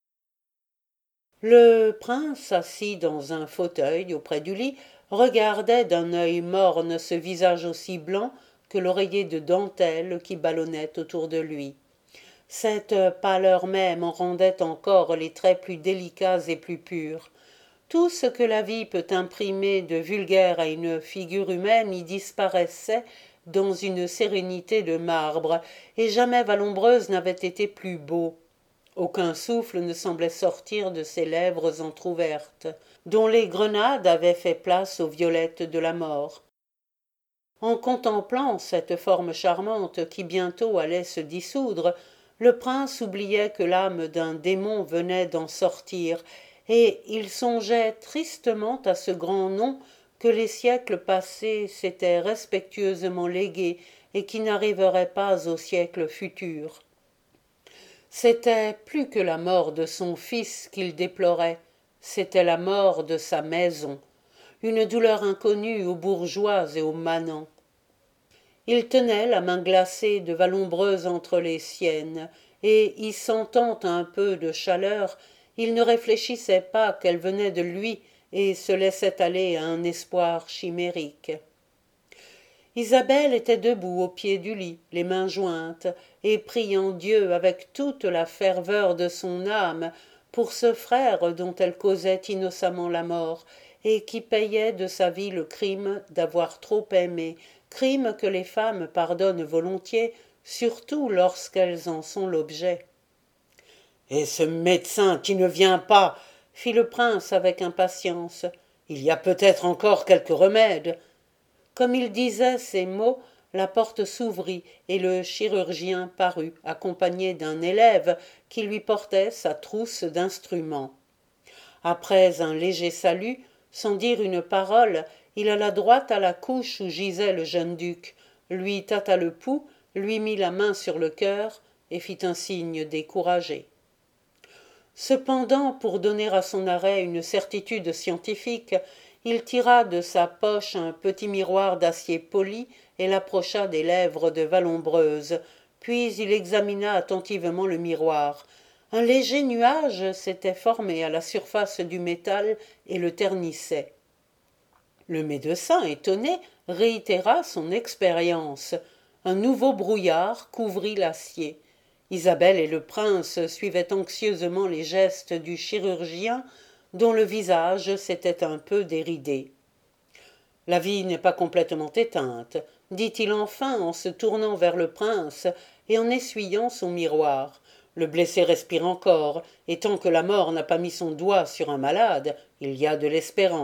A: Le prince, assis dans un fauteuil auprès du lit, regardait d'un œil morne ce visage aussi blanc que l'oreiller de dentelle qui ballonnait autour de lui. Cette pâleur même en rendait encore les traits plus délicats et plus purs. Tout ce que la vie peut imprimer de vulgaire à une figure humaine y disparaissait dans une sérénité de marbre, et jamais Valombreuse n'avait été plus beau. Aucun souffle ne semblait sortir de ses lèvres entr'ouvertes, dont les grenades avaient fait place aux violettes de la mort. En contemplant cette forme charmante qui bientôt allait se dissoudre, le prince oubliait que l'âme d'un démon venait d'en sortir, et il songeait tristement à ce grand nom que les siècles passés s'étaient respectueusement légué et qui n'arriverait pas au siècle futur. C'était plus que la mort de son fils qu'il déplorait, c'était la mort de sa maison, une douleur inconnue aux bourgeois et aux manants. Il tenait la main glacée de Vallombreuse entre les siennes, et, y sentant un peu de chaleur, il ne réfléchissait pas qu'elle venait de lui et se laissait aller à un espoir chimérique. Isabelle était debout au pied du lit, les mains jointes, et priant Dieu avec toute la ferveur de son âme pour ce frère dont elle causait innocemment la mort, et qui payait de sa vie le crime d'avoir trop aimé, crime que les femmes pardonnent volontiers, surtout lorsqu'elles en sont l'objet. « Et ce médecin qui ne vient pas » fit le prince avec impatience. « Il y a peut-être encore quelque remède. » Comme il disait ces mots, la porte s'ouvrit et le chirurgien parut, accompagné d'un élève qui lui portait sa trousse d'instruments. Après un léger salut, sans dire une parole, il alla droit à la couche où gisait le jeune duc, lui tâta le pouls, lui mit la main sur le cœur et fit un signe découragé. Cependant, pour donner à son arrêt une certitude scientifique, il tira de sa poche un petit miroir d'acier poli et l'approcha des lèvres de Vallombreuse, puis il examina attentivement le miroir. Un léger nuage s'était formé à la surface du métal et le ternissait. Le médecin, étonné, réitéra son expérience. Un nouveau brouillard couvrit l'acier. Isabelle et le prince suivaient anxieusement les gestes du chirurgien, dont le visage s'était un peu déridé. « La vie n'est pas complètement éteinte, » dit-il enfin en se tournant vers le prince et en essuyant son miroir. « Le blessé respire encore, et tant que la mort n'a pas mis son doigt sur un malade, il y a de l'espérance. »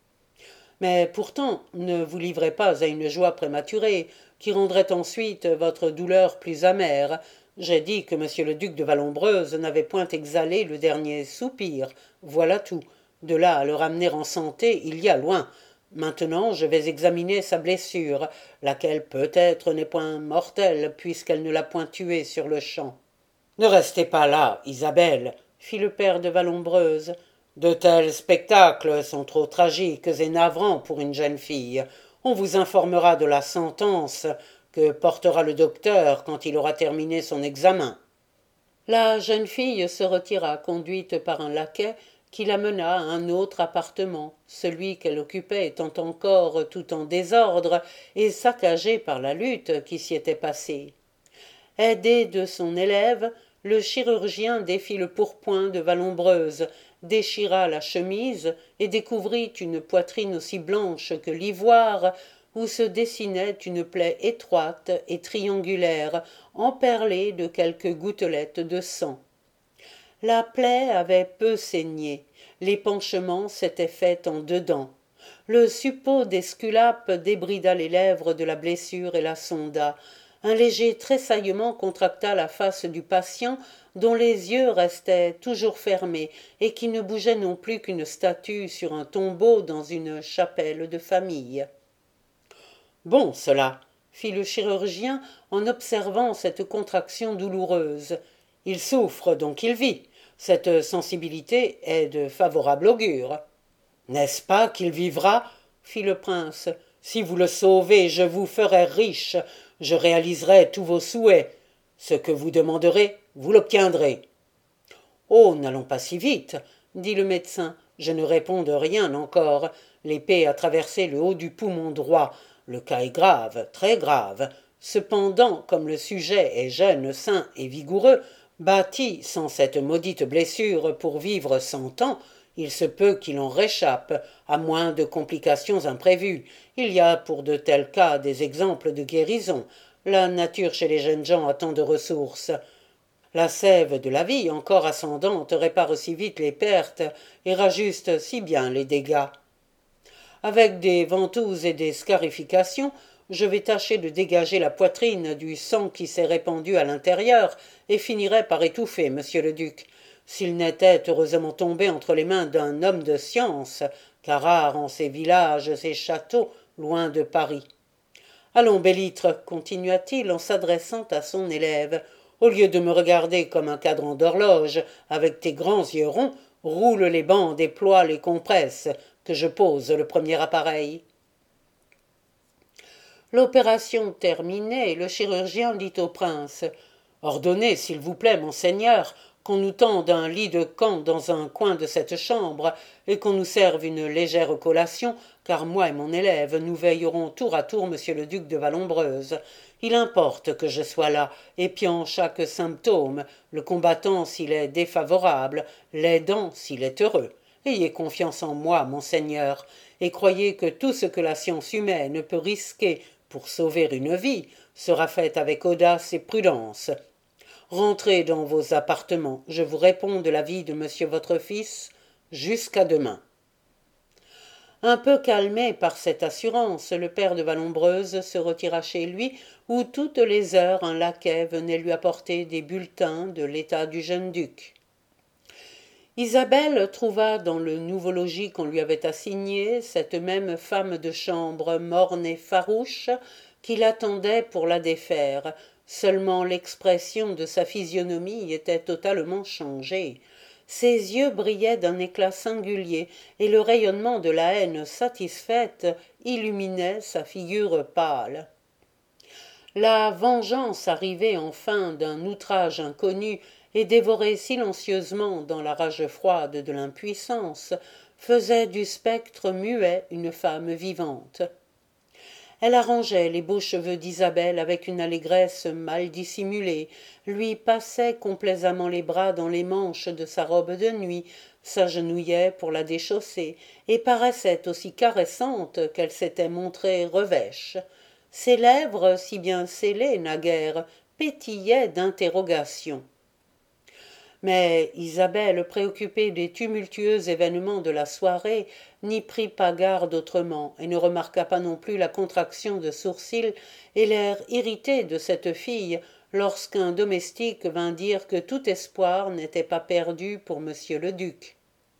A: Mais pourtant, ne vous livrez pas à une joie prématurée, qui rendrait ensuite votre douleur plus amère. J'ai dit que monsieur le duc de Vallombreuse n'avait point exhalé le dernier soupir, voilà tout. De là à le ramener en santé, il y a loin. Maintenant, je vais examiner sa blessure, laquelle peut-être n'est point mortelle, puisqu'elle ne l'a point tué sur le champ. « Ne restez pas là, Isabelle, » fit le père de Vallombreuse. « De tels spectacles sont trop tragiques et navrants pour une jeune fille. On vous informera de la sentence que portera le docteur quand il aura terminé son examen. » La jeune fille se retira, conduite par un laquais qui la mena à un autre appartement, celui qu'elle occupait étant encore tout en désordre et saccagé par la lutte qui s'y était passée. Aidé de son élève, le chirurgien défit le pourpoint de Vallombreuse, déchira la chemise et découvrit une poitrine aussi blanche que l'ivoire, où se dessinait une plaie étroite et triangulaire, emperlée de quelques gouttelettes de sang. La plaie avait peu saigné, l'épanchement s'était fait en dedans. Le suppôt d'Esculape débrida les lèvres de la blessure et la sonda. Un léger tressaillement contracta la face du patient, dont les yeux restaient toujours fermés et qui ne bougeait non plus qu'une statue sur un tombeau dans une chapelle de famille. « Bon, cela, » fit le chirurgien en observant cette contraction douloureuse. « Il souffre, donc il vit. Cette sensibilité est de favorable augure. »« N'est-ce pas qu'il vivra ?» fit le prince. « Si vous le sauvez, je vous ferai riche, je réaliserai tous vos souhaits. Ce que vous demanderez, vous l'obtiendrez. »« Oh, n'allons pas si vite, » dit le médecin. « Je ne réponds de rien encore. L'épée a traversé le haut du poumon droit. Le cas est grave, très grave. Cependant, comme le sujet est jeune, sain et vigoureux, bâti sans cette maudite blessure pour vivre 100 ans, il se peut qu'il en réchappe, à moins de complications imprévues. Il y a pour de tels cas des exemples de guérison. La nature chez les jeunes gens a tant de ressources. La sève de la vie, encore ascendante, répare aussi vite les pertes et rajuste si bien les dégâts. Avec des ventouses et des scarifications, je vais tâcher de dégager la poitrine du sang qui s'est répandu à l'intérieur et finirai par étouffer monsieur le duc. S'il n'était heureusement tombé entre les mains d'un homme de science, car rares en ces villages et châteaux, loin de Paris. Allons, Bellitre, continua-t-il en s'adressant à son élève, au lieu de me regarder comme un cadran d'horloge, avec tes grands yeux ronds, roule les bandes et ploie les compresses, que je pose le premier appareil. L'opération terminée, le chirurgien dit au prince « Ordonnez, s'il vous plaît, monseigneur, qu'on nous tende un lit de camp dans un coin de cette chambre et qu'on nous serve une légère collation, car moi et mon élève, nous veillerons tour à tour monsieur le duc de Vallombreuse. Il importe que je sois là, épiant chaque symptôme, le combattant s'il est défavorable, l'aidant s'il est heureux. Ayez confiance en moi, monseigneur, et croyez que tout ce que la science humaine peut risquer pour sauver une vie sera fait avec audace et prudence. Rentrez dans vos appartements, je vous réponds de la vie de monsieur votre fils, jusqu'à demain. » Un peu calmé par cette assurance, le père de Vallombreuse se retira chez lui, où toutes les heures un laquais venait lui apporter des bulletins de l'état du jeune duc. Isabelle trouva dans le nouveau logis qu'on lui avait assigné cette même femme de chambre morne et farouche qui l'attendait pour la défaire. Seulement l'expression de sa physionomie était totalement changée. Ses yeux brillaient d'un éclat singulier, et le rayonnement de la haine satisfaite illuminait sa figure pâle. La vengeance arrivée enfin d'un outrage inconnu et dévorée silencieusement dans la rage froide de l'impuissance, faisait du spectre muet une femme vivante. Elle arrangeait les beaux cheveux d'Isabelle avec une allégresse mal dissimulée, lui passait complaisamment les bras dans les manches de sa robe de nuit, s'agenouillait pour la déchausser, et paraissait aussi caressante qu'elle s'était montrée revêche. Ses lèvres, si bien scellées naguère, pétillaient d'interrogations. Mais Isabelle, préoccupée des tumultueux événements de la soirée, n'y prit pas garde autrement, et ne remarqua pas non plus la contraction de sourcils et l'air irrité de cette fille lorsqu'un domestique vint dire que tout espoir n'était pas perdu pour monsieur le duc.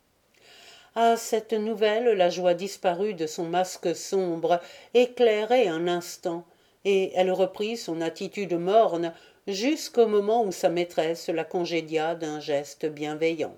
A: À cette nouvelle, la joie disparut de son masque sombre, éclairé un instant, et elle reprit son attitude morne jusqu'au moment où sa maîtresse la congédia d'un geste bienveillant.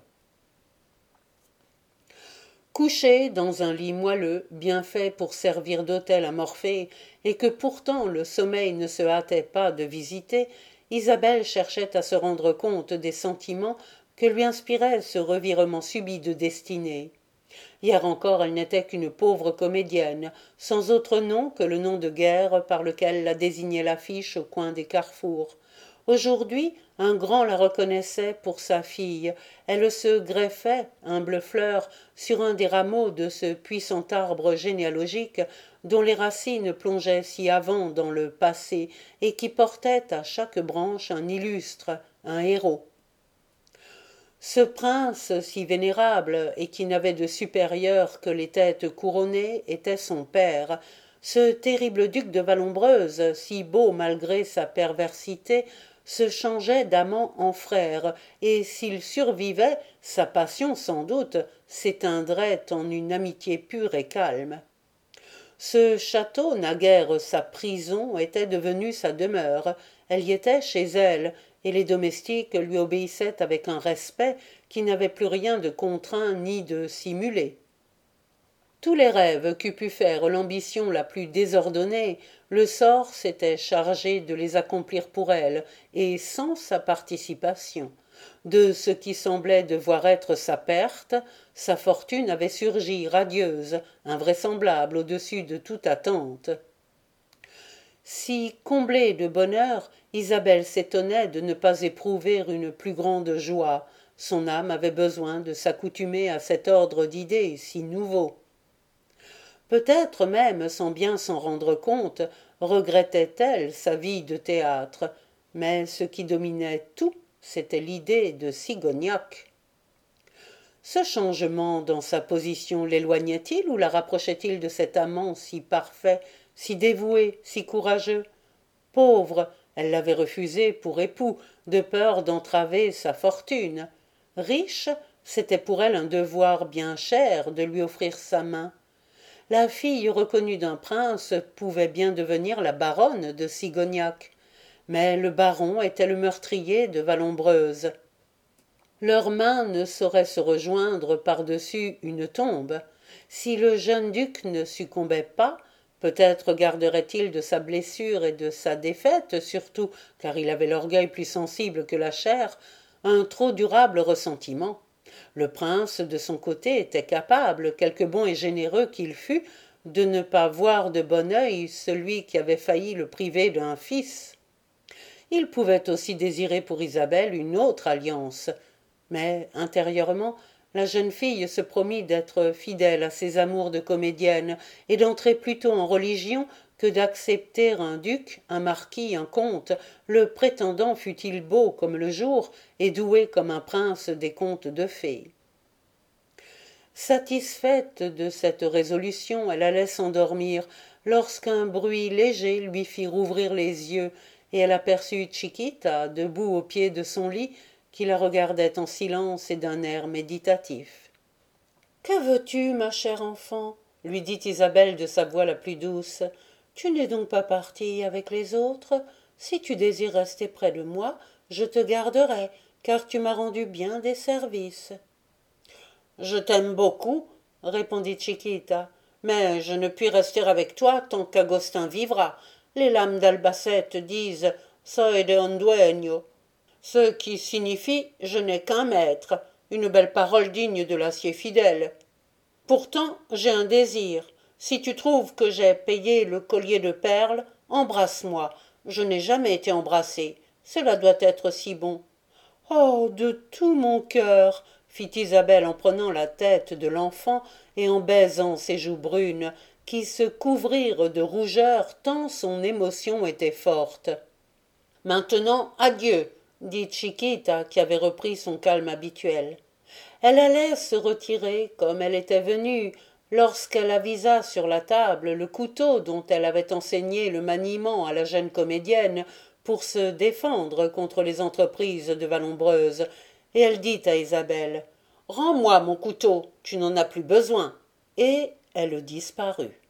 A: Couchée dans un lit moelleux, bien fait pour servir d'autel à Morphée, et que pourtant le sommeil ne se hâtait pas de visiter, Isabelle cherchait à se rendre compte des sentiments que lui inspirait ce revirement subit de destinée. Hier encore elle n'était qu'une pauvre comédienne, sans autre nom que le nom de guerre par lequel la désignait l'affiche au coin des carrefours. Aujourd'hui, un grand la reconnaissait pour sa fille. Elle se greffait, humble fleur, sur un des rameaux de ce puissant arbre généalogique dont les racines plongeaient si avant dans le passé et qui portait à chaque branche un illustre, un héros. Ce prince si vénérable et qui n'avait de supérieur que les têtes couronnées était son père. Ce terrible duc de Vallombreuse, si beau malgré sa perversité, se changeait d'amant en frère, et s'il survivait, sa passion sans doute s'éteindrait en une amitié pure et calme. Ce château, naguère sa prison, était devenu sa demeure. Elle y était chez elle, et les domestiques lui obéissaient avec un respect qui n'avait plus rien de contraint ni de simulé. Tous les rêves qu'eût pu faire l'ambition la plus désordonnée, le sort s'était chargé de les accomplir pour elle, et sans sa participation. De ce qui semblait devoir être sa perte, sa fortune avait surgi radieuse, invraisemblable au-dessus de toute attente. Si, comblée de bonheur, Isabelle s'étonnait de ne pas éprouver une plus grande joie. Son âme avait besoin de s'accoutumer à cet ordre d'idées si nouveau. Peut-être même, sans bien s'en rendre compte, regrettait-elle sa vie de théâtre, mais ce qui dominait tout, c'était l'idée de Sigognac. Ce changement dans sa position l'éloignait-il ou la rapprochait-il de cet amant si parfait, si dévoué, si courageux? Pauvre, elle l'avait refusé pour époux, de peur d'entraver sa fortune. Riche, c'était pour elle un devoir bien cher de lui offrir sa main. la fille reconnue d'un prince pouvait bien devenir la baronne de Sigognac. Mais le baron était le meurtrier de Vallombreuse. Leurs mains ne sauraient se rejoindre par-dessus une tombe. Si le jeune duc ne succombait pas, peut-être garderait-il de sa blessure et de sa défaite, surtout car il avait l'orgueil plus sensible que la chair, un trop durable ressentiment. Le prince, de son côté, était capable, quelque bon et généreux qu'il fût, de ne pas voir de bon œil celui qui avait failli le priver d'un fils. Il pouvait aussi désirer pour Isabelle une autre alliance, mais intérieurement, la jeune fille se promit d'être fidèle à ses amours de comédienne et d'entrer plutôt en religion que d'accepter un duc, un marquis, un comte, le prétendant fût-il beau comme le jour et doué comme un prince des contes de fées. Satisfaite de cette résolution, elle allait s'endormir lorsqu'un bruit léger lui fit rouvrir les yeux et elle aperçut Chiquita debout au pied de son lit qui la regardait en silence et d'un air méditatif. « Que veux-tu, ma chère enfant ?» lui dit Isabelle de sa voix la plus douce. « Tu n'es donc pas partie avec les autres? Si tu désires rester près de moi, je te garderai, car tu m'as rendu bien des services. » « Je t'aime beaucoup, » répondit Chiquita, « mais je ne puis rester avec toi tant qu'Agostin vivra. Les lames d'Albacete disent « soy de un dueño », ce qui signifie « je n'ai qu'un maître », une belle parole digne de l'acier fidèle. Pourtant, j'ai un désir. Si tu trouves que j'ai payé le collier de perles, embrasse-moi. Je n'ai jamais été embrassée. Cela doit être si bon. « Oh, de tout mon cœur !» fit Isabelle en prenant la tête de l'enfant et en baisant ses joues brunes, qui se couvrirent de rougeur tant son émotion était forte. « Maintenant, adieu !» dit Chiquita, qui avait repris son calme habituel. Elle allait se retirer comme elle était venue, lorsqu'elle avisa sur la table le couteau dont elle avait enseigné le maniement à la jeune comédienne pour se défendre contre les entreprises de Vallombreuse, et elle dit à Isabelle « Rends-moi mon couteau, tu n'en as plus besoin », et elle disparut.